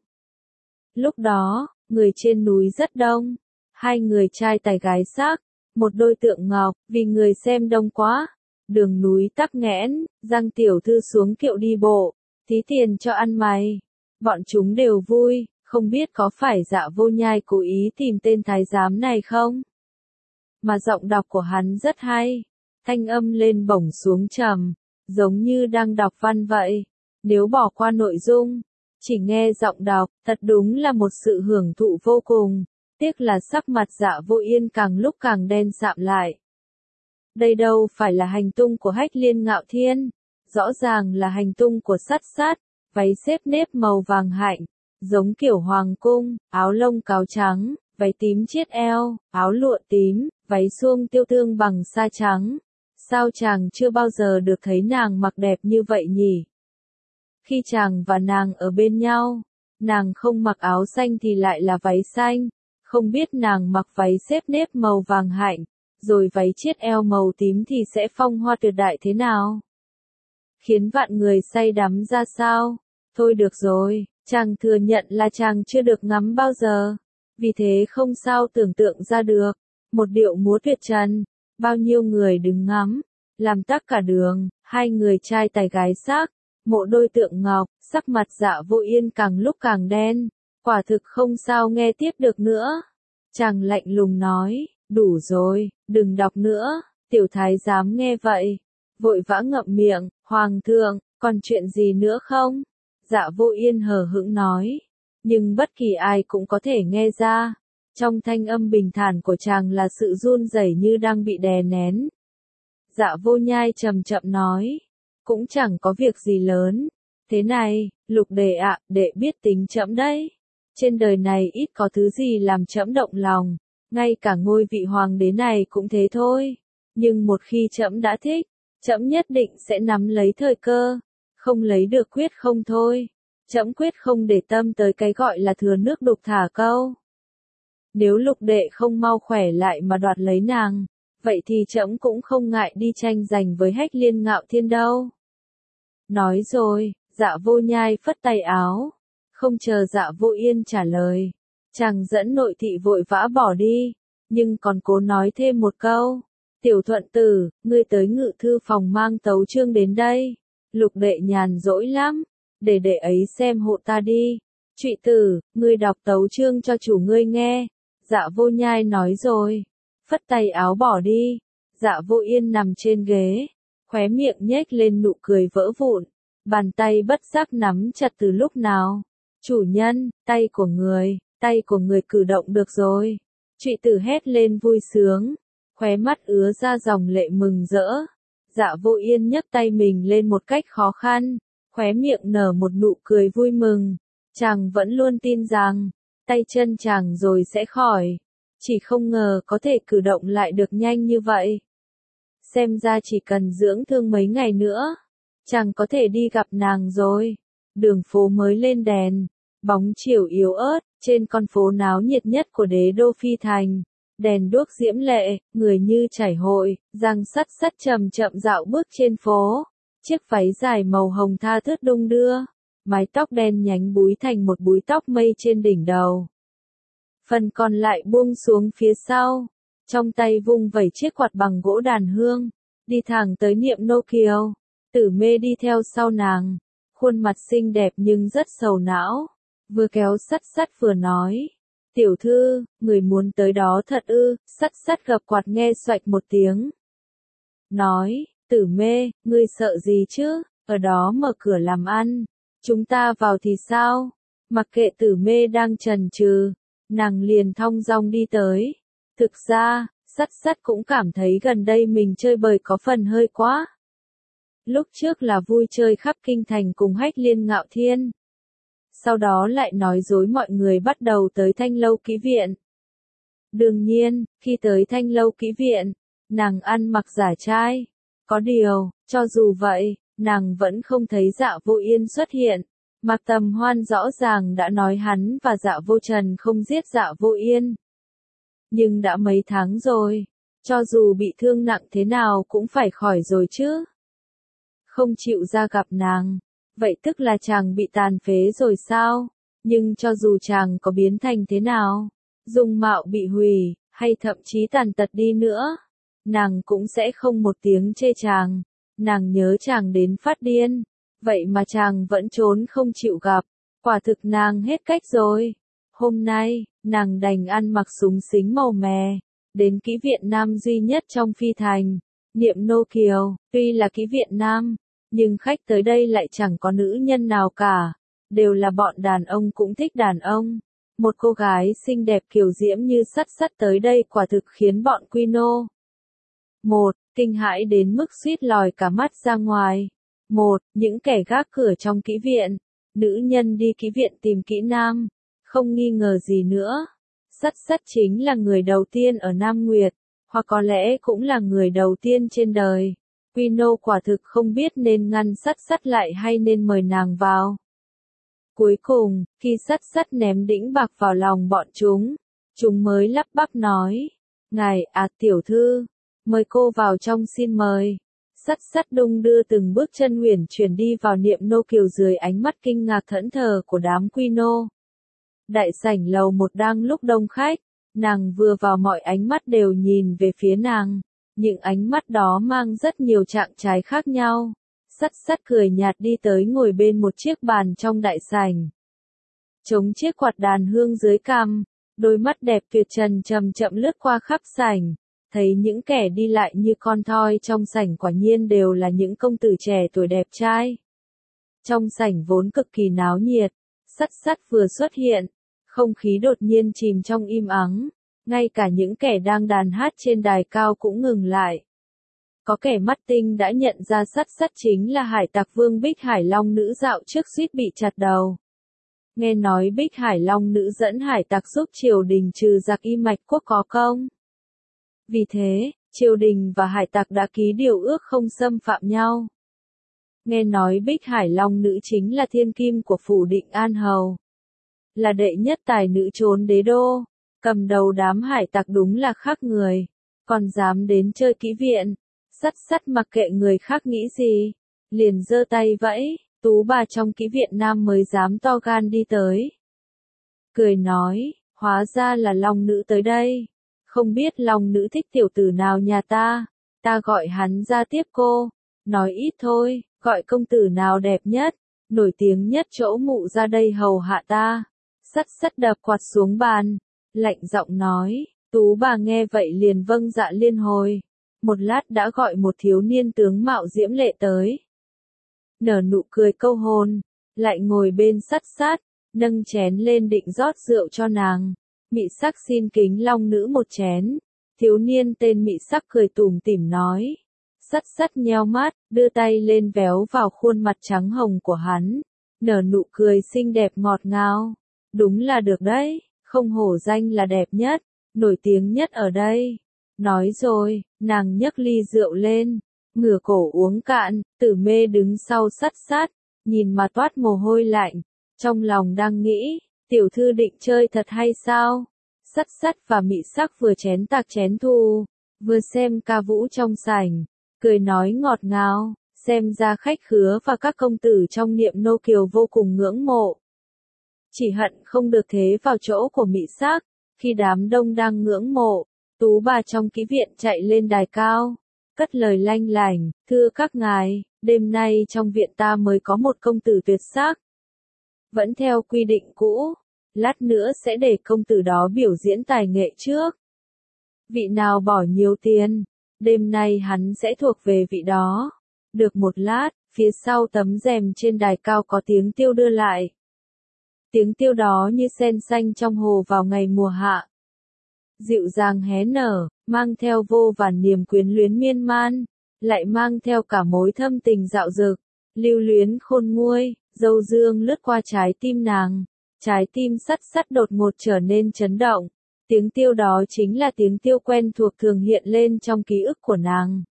Lúc đó, người trên núi rất đông, hai người trai tài gái sắc, một đôi tượng ngọc, vì người xem đông quá, đường núi tắc nghẽn. Giang tiểu thư xuống kiệu đi bộ, tí tiền cho ăn mày. Bọn chúng đều vui, không biết có phải Dạ Vô Nhai cố ý tìm tên thái giám này không? Mà giọng đọc của hắn rất hay, thanh âm lên bổng xuống trầm, giống như đang đọc văn vậy. Nếu bỏ qua nội dung, chỉ nghe giọng đọc, thật đúng là một sự hưởng thụ vô cùng. Tiếc là sắc mặt Dạ Vô Yên càng lúc càng đen sạm lại. Đây đâu phải là hành tung của Hách Liên Ngạo Thiên, rõ ràng là hành tung của Sát Sát, váy xếp nếp màu vàng hạnh, giống kiểu hoàng cung, áo lông cáo trắng, váy tím chiết eo, áo lụa tím, váy suông tiêu tương bằng sa trắng. Sao chàng chưa bao giờ được thấy nàng mặc đẹp như vậy nhỉ? Khi chàng và nàng ở bên nhau, nàng không mặc áo xanh thì lại là váy xanh, không biết nàng mặc váy xếp nếp màu vàng hạnh, rồi váy chiết eo màu tím thì sẽ phong hoa tuyệt đại thế nào? Khiến vạn người say đắm ra sao? Thôi được rồi, chàng thừa nhận là chàng chưa được ngắm bao giờ, vì thế không sao tưởng tượng ra được. Một điệu múa tuyệt trần, bao nhiêu người đứng ngắm, làm tắc cả đường. Hai người trai tài gái sắc, mộ đôi tượng ngọc, sắc mặt Dạ Vô Yên càng lúc càng đen, quả thực không sao nghe tiếp được nữa. Chàng lạnh lùng nói, đủ rồi, đừng đọc nữa. Tiểu thái giám nghe vậy, vội vã ngậm miệng. Hoàng thượng, còn chuyện gì nữa không? Dạ Vô Yên hờ hững nói, nhưng bất kỳ ai cũng có thể nghe ra. Trong thanh âm bình thản của chàng là sự run rẩy như đang bị đè nén. Dạ Vô Nhai chậm chậm nói, cũng chẳng có việc gì lớn. Thế này, Lục đệ ạ, đệ biết tính trẫm đấy. trên đời này ít có thứ gì làm trẫm động lòng, ngay cả ngôi vị hoàng đế này cũng thế thôi. Nhưng một khi trẫm đã thích, trẫm nhất định sẽ nắm lấy thời cơ, không lấy được quyết không thôi. Trẫm quyết không để tâm tới cái gọi là thừa nước đục thả câu. Nếu Lục đệ không mau khỏe lại mà đoạt lấy nàng, vậy thì trẫm cũng không ngại đi tranh giành với Hách Liên Ngạo Thiên đâu. Nói rồi, Dạ Vô Nhai phất tay áo, không chờ Dạ Vô Yên trả lời, chàng dẫn nội thị vội vã bỏ đi, nhưng còn cố nói thêm một câu. Tiểu Thuận tử, ngươi tới ngự thư phòng mang tấu chương đến đây. Lục đệ nhàn rỗi lắm, để đệ ấy xem hộ ta đi. Trụy tử, ngươi đọc tấu chương cho chủ ngươi nghe. Dạ Vô Nhai nói rồi, phất tay áo bỏ đi. Dạ Vô Yên nằm trên ghế, khóe miệng nhếch lên nụ cười vỡ vụn, bàn tay bất giác nắm chặt từ lúc nào. Chủ nhân, tay của người, tay của người cử động được rồi. Trụy tử hét lên vui sướng, khóe mắt ứa ra dòng lệ mừng rỡ. Dạ Vô Yên nhấc tay mình lên một cách khó khăn, khóe miệng nở một nụ cười vui mừng. Chàng vẫn luôn tin rằng, tay chân chàng rồi sẽ khỏi, chỉ không ngờ có thể cử động lại được nhanh như vậy. Xem ra chỉ cần dưỡng thương mấy ngày nữa, chàng có thể đi gặp nàng rồi. Đường phố mới lên đèn, bóng chiều yếu ớt, trên con phố náo nhiệt nhất của đế đô Phi Thành. Đèn đuốc diễm lệ, người như chảy hội, Giang Sắt Sắt chậm chậm dạo bước trên phố. Chiếc váy dài màu hồng tha thướt đung đưa, mái tóc đen nhánh búi thành một búi tóc mây trên đỉnh đầu. Phần còn lại buông xuống phía sau, trong tay vung vẩy chiếc quạt bằng gỗ đàn hương, đi thẳng tới Niệm Nô Kiều. Tử Mê đi theo sau nàng, khuôn mặt xinh đẹp nhưng rất sầu não, vừa kéo Sắt Sắt vừa nói. Tiểu thư, người muốn tới đó thật ư? Sắt Sắt gập quạt nghe xoạch một tiếng. Nói, Tử Mê, ngươi sợ gì chứ? Ở đó mở cửa làm ăn, chúng ta vào thì sao? Mặc kệ Tử Mê đang chần chừ, nàng liền thong dong đi tới. Thực ra, Sắt Sắt cũng cảm thấy gần đây mình chơi bời có phần hơi quá. Lúc trước là vui chơi khắp kinh thành cùng Hách Liên Ngạo Thiên. Sau đó lại nói dối mọi người bắt đầu tới Thanh Lâu Kỹ Viện. Đương nhiên, khi tới Thanh Lâu Kỹ Viện, nàng ăn mặc giả trai. Có điều, cho dù vậy, nàng vẫn không thấy Dạ Vô Yên xuất hiện. Mạc Tầm Hoan rõ ràng đã nói hắn và Dạ Vô Trần không giết Dạ Vô Yên. Nhưng đã mấy tháng rồi, cho dù bị thương nặng thế nào cũng phải khỏi rồi chứ. Không chịu ra gặp nàng, vậy tức là chàng bị tàn phế rồi sao? Nhưng cho dù chàng có biến thành thế nào, dung mạo bị hủy, hay thậm chí tàn tật đi nữa, nàng cũng sẽ không một tiếng chê chàng. Nàng nhớ chàng đến phát điên, vậy mà chàng vẫn trốn không chịu gặp, quả thực nàng hết cách rồi. Hôm nay, nàng đành ăn mặc súng xính màu mè, đến Kỹ Viện Nam duy nhất trong Phi Thành, Niệm Nô Kiều. Tuy là Kỹ Viện Nam, nhưng khách tới đây lại chẳng có nữ nhân nào cả, đều là bọn đàn ông cũng thích đàn ông. Một cô gái xinh đẹp kiều diễm như Sắt Sắt tới đây quả thực khiến bọn quy nô một, kinh hãi đến mức suýt lòi cả mắt ra ngoài. Một, những kẻ gác cửa trong Kỹ Viện, nữ nhân đi Kỹ Viện tìm Kỹ Nam, không nghi ngờ gì nữa. Sắt Sắt chính là người đầu tiên ở Nam Nguyệt, hoặc có lẽ cũng là người đầu tiên trên đời. Quy nô quả thực không biết nên ngăn Sắt Sắt lại hay nên mời nàng vào. Cuối cùng, khi Sắt Sắt ném đĩnh bạc vào lòng bọn chúng, chúng mới lắp bắp nói, ngài, à tiểu thư, mời cô vào trong xin mời. Sắt Sắt đung đưa từng bước chân uyển chuyển đi vào Niệm Nô Kiều dưới ánh mắt kinh ngạc thẫn thờ của đám quy nô. Đại sảnh lầu một đang lúc đông khách, nàng vừa vào mọi ánh mắt đều nhìn về phía nàng, những ánh mắt đó mang rất nhiều trạng trái khác nhau. Sắt Sắt cười nhạt đi tới ngồi bên một chiếc bàn trong đại sảnh, chống chiếc quạt đàn hương dưới cằm, đôi mắt đẹp tuyệt trần chậm chậm lướt qua khắp sảnh, thấy những kẻ đi lại như con thoi trong sảnh quả nhiên đều là những công tử trẻ tuổi đẹp trai. Trong sảnh vốn cực kỳ náo nhiệt, Sắt Sắt vừa xuất hiện, không khí đột nhiên chìm trong im ắng, ngay cả những kẻ đang đàn hát trên đài cao cũng ngừng lại. Có kẻ mắt tinh đã nhận ra Sắt Sắt chính là hải tặc vương Bích Hải Long nữ dạo trước suýt bị chặt đầu. Nghe nói Bích Hải Long nữ dẫn hải tặc giúp triều đình trừ giặc Y Mạch Quốc có công. Vì thế, triều đình và hải tặc đã ký điều ước không xâm phạm nhau. Nghe nói Bích Hải Long nữ chính là thiên kim của phủ Định An Hầu. Là đệ nhất tài nữ trốn đế đô, cầm đầu đám hải tặc đúng là khác người, còn dám đến chơi kỹ viện, sắt sắt mặc kệ người khác nghĩ gì, liền giơ tay vẫy, tú bà trong kỹ viện nam mới dám to gan đi tới. Cười nói, hóa ra là Long nữ tới đây, không biết Long nữ thích tiểu tử nào nhà ta, ta gọi hắn ra tiếp cô, nói ít thôi, gọi công tử nào đẹp nhất, nổi tiếng nhất chỗ mụ ra đây hầu hạ ta. Sắt sắt đập quạt xuống bàn, lạnh giọng nói, tú bà nghe vậy liền vâng dạ liên hồi, một lát đã gọi một thiếu niên tướng mạo diễm lệ tới. Nở nụ cười câu hồn, lại ngồi bên sắt sát, nâng chén lên định rót rượu cho nàng. Mị sắc xin kính Long nữ một chén, thiếu niên tên Mị sắc cười tủm tỉm nói. Sắt sắt nheo mắt, đưa tay lên véo vào khuôn mặt trắng hồng của hắn, nở nụ cười xinh đẹp ngọt ngào. Đúng là được đấy, không hổ danh là đẹp nhất, nổi tiếng nhất ở đây. Nói rồi, nàng nhấc ly rượu lên, ngửa cổ uống cạn, Tử Mê đứng sau sắt sát, nhìn mà toát mồ hôi lạnh, trong lòng đang nghĩ, tiểu thư định chơi thật hay sao? Sắt sắt và Mị sắc vừa chén tạc chén thu, vừa xem ca vũ trong sảnh, cười nói ngọt ngào, xem ra khách khứa và các công tử trong Niệm Nô Kiều vô cùng ngưỡng mộ. Chỉ hận không được thế vào chỗ của Mị sắc, khi đám đông đang ngưỡng mộ, tú bà trong kỹ viện chạy lên đài cao, cất lời lanh lành, thưa các ngài, đêm nay trong viện ta mới có một công tử tuyệt sắc. Vẫn theo quy định cũ, lát nữa sẽ để công tử đó biểu diễn tài nghệ trước. Vị nào bỏ nhiều tiền, đêm nay hắn sẽ thuộc về vị đó. Được một lát, phía sau tấm rèm trên đài cao có tiếng tiêu đưa lại. Tiếng tiêu đó như sen xanh trong hồ vào ngày mùa hạ. Dịu dàng hé nở, mang theo vô vàn niềm quyến luyến miên man, lại mang theo cả mối thâm tình dạo dực, lưu luyến khôn nguôi, dâu dương lướt qua trái tim nàng, trái tim sắt sắt đột ngột trở nên chấn động. Tiếng tiêu đó chính là tiếng tiêu quen thuộc thường hiện lên trong ký ức của nàng.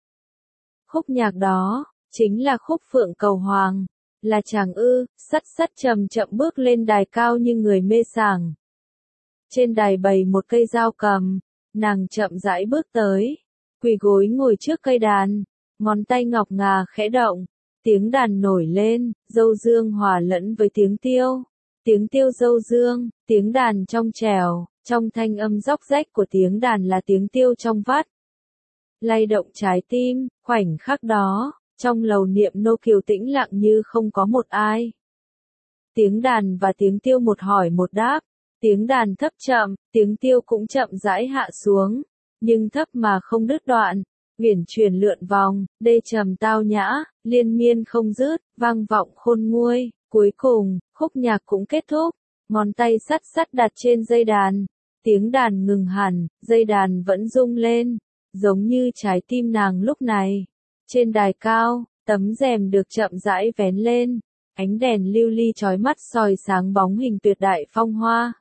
Khúc nhạc đó, chính là khúc Phượng Cầu Hoàng. Là chàng ư, sắt sắt chậm chậm bước lên đài cao như người mê sảng. Trên đài bày một cây dao cầm, nàng chậm rãi bước tới, quỳ gối ngồi trước cây đàn, ngón tay ngọc ngà khẽ động, tiếng đàn nổi lên, dâu dương hòa lẫn với tiếng tiêu, tiếng tiêu dâu dương, tiếng đàn trong trẻo, trong thanh âm róc rách của tiếng đàn là tiếng tiêu trong vắt. Lay động trái tim, khoảnh khắc đó. Trong lầu Niệm Nô Kiều tĩnh lặng như không có một ai. Tiếng đàn và tiếng tiêu một hỏi một đáp, tiếng đàn thấp chậm, tiếng tiêu cũng chậm rãi hạ xuống, nhưng thấp mà không đứt đoạn, uyển chuyển lượn vòng, đê trầm tao nhã, liên miên không dứt, vang vọng khôn nguôi. Cuối cùng, khúc nhạc cũng kết thúc, ngón tay sắt sắt đặt trên dây đàn, tiếng đàn ngừng hẳn, dây đàn vẫn rung lên, giống như trái tim nàng lúc này. Trên đài cao, tấm rèm được chậm rãi vén lên, ánh đèn lưu ly chói mắt soi sáng bóng hình tuyệt đại phong hoa.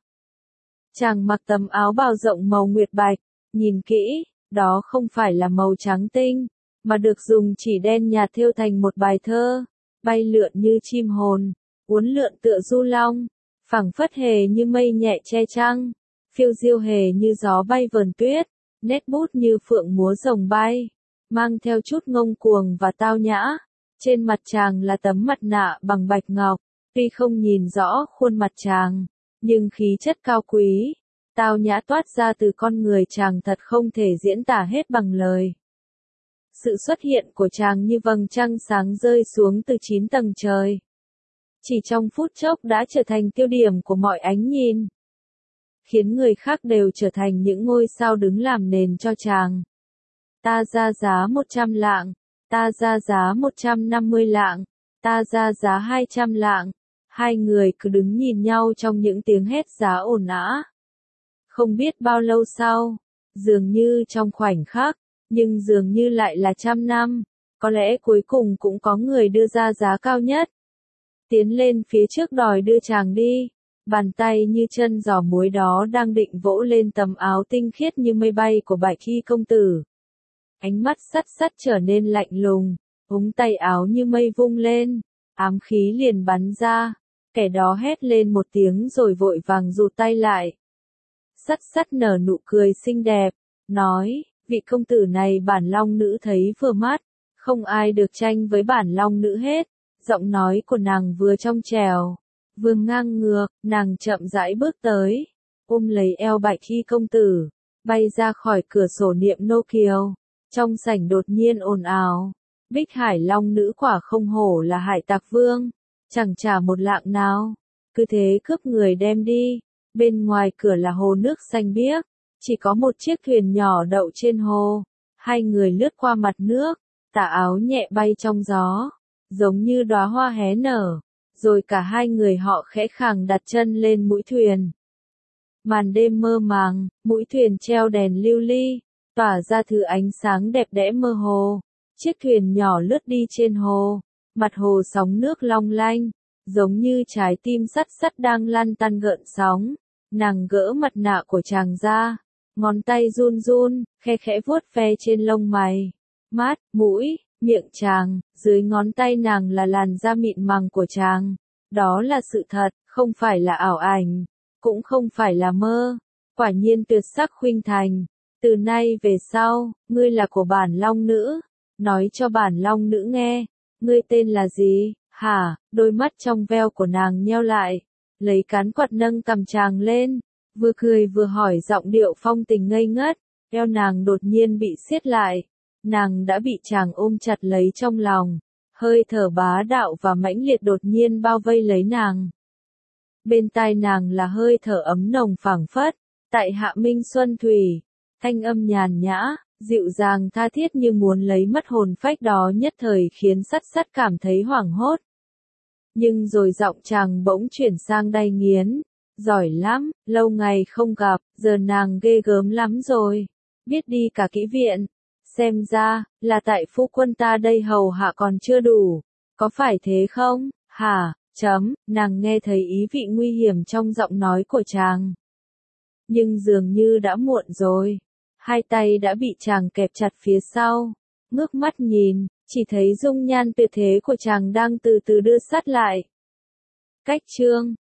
Chàng mặc tấm áo bào rộng màu nguyệt bạch, nhìn kỹ, đó không phải là màu trắng tinh, mà được dùng chỉ đen nhạt thêu thành một bài thơ, bay lượn như chim hồn, uốn lượn tựa du long, phẳng phất hề như mây nhẹ che trăng, phiêu diêu hề như gió bay vờn tuyết, nét bút như phượng múa rồng bay. Mang theo chút ngông cuồng và tao nhã, trên mặt chàng là tấm mặt nạ bằng bạch ngọc, tuy không nhìn rõ khuôn mặt chàng, nhưng khí chất cao quý, tao nhã toát ra từ con người chàng thật không thể diễn tả hết bằng lời. Sự xuất hiện của chàng như vầng trăng sáng rơi xuống từ chín tầng trời. Chỉ trong phút chốc đã trở thành tiêu điểm của mọi ánh nhìn, khiến người khác đều trở thành những ngôi sao đứng làm nền cho chàng. Ta ra giá một trăm lạng, ta ra giá một trăm năm mươi lạng, ta ra giá hai trăm lạng. Hai người cứ đứng nhìn nhau trong những tiếng hét giá ồn ào. Không biết bao lâu sau, dường như trong khoảnh khắc, nhưng dường như lại là trăm năm, có lẽ cuối cùng cũng có người đưa ra giá cao nhất. Tiến lên phía trước đòi đưa chàng đi, Bàn tay như chân giò muối đó đang định vỗ lên tấm áo tinh khiết như mây bay của Bạch Hy công tử. Ánh mắt sắt sắt trở nên lạnh lùng, ống tay áo như mây vung lên, ám khí liền bắn ra, kẻ đó hét lên một tiếng rồi vội vàng rụt tay lại. Sắt sắt nở nụ cười xinh đẹp, nói, vị công tử này bản long nữ thấy vừa mắt, không ai được tranh với bản long nữ hết. Giọng nói của nàng vừa trong trèo, vừa ngang ngược, nàng chậm rãi bước tới, ôm lấy eo Bạch Hy công tử, bay ra khỏi cửa sổ Niệm Nô Kiều. Trong sảnh đột nhiên ồn ào, Bích Hải Long nữ quả không hổ là hải tặc vương, chẳng trả một lạng nào, cứ thế cướp người đem đi. Bên ngoài cửa là hồ nước xanh biếc, chỉ có một chiếc thuyền nhỏ đậu trên hồ, hai người lướt qua mặt nước, tà áo nhẹ bay trong gió, giống như đóa hoa hé nở, rồi cả hai người họ khẽ khàng đặt chân lên mũi thuyền. Màn đêm mơ màng, mũi thuyền treo đèn lưu ly, tỏa ra thứ ánh sáng đẹp đẽ mơ hồ. Chiếc thuyền nhỏ lướt đi trên hồ, mặt hồ sóng nước long lanh, giống như trái tim sắt sắt đang lăn tăn gợn sóng. Nàng gỡ mặt nạ của chàng ra, ngón tay run run, khe khẽ vuốt ve trên lông mày, mắt, mũi, miệng chàng, dưới ngón tay nàng là làn da mịn màng của chàng. Đó là sự thật, không phải là ảo ảnh, cũng không phải là mơ. Quả nhiên tuyệt sắc khuynh thành, từ nay về sau, ngươi là của bản long nữ. Nói cho bản long nữ nghe, ngươi tên là gì, hả? Đôi mắt trong veo của nàng nheo lại, lấy cán quạt nâng cằm chàng lên, vừa cười vừa hỏi giọng điệu phong tình ngây ngất. Eo nàng đột nhiên bị siết lại, nàng đã bị chàng ôm chặt lấy trong lòng, hơi thở bá đạo và mãnh liệt đột nhiên bao vây lấy nàng. Bên tai nàng là hơi thở ấm nồng phảng phất, tại Hạ Minh Xuân Thủy, thanh âm nhàn nhã, dịu dàng tha thiết như muốn lấy mất hồn phách đó nhất thời khiến sắt sắt cảm thấy hoảng hốt. Nhưng rồi giọng chàng bỗng chuyển sang đay nghiến, giỏi lắm, lâu ngày không gặp, giờ nàng ghê gớm lắm rồi, biết đi cả kỹ viện, xem ra, là tại phu quân ta đây hầu hạ còn chưa đủ, có phải thế không, hả, chấm, nàng nghe thấy ý vị nguy hiểm trong giọng nói của chàng. Nhưng dường như đã muộn rồi, hai tay đã bị chàng kẹp chặt phía sau, ngước mắt nhìn, chỉ thấy dung nhan tuyệt thế của chàng đang từ từ đưa sát lại. Cách chương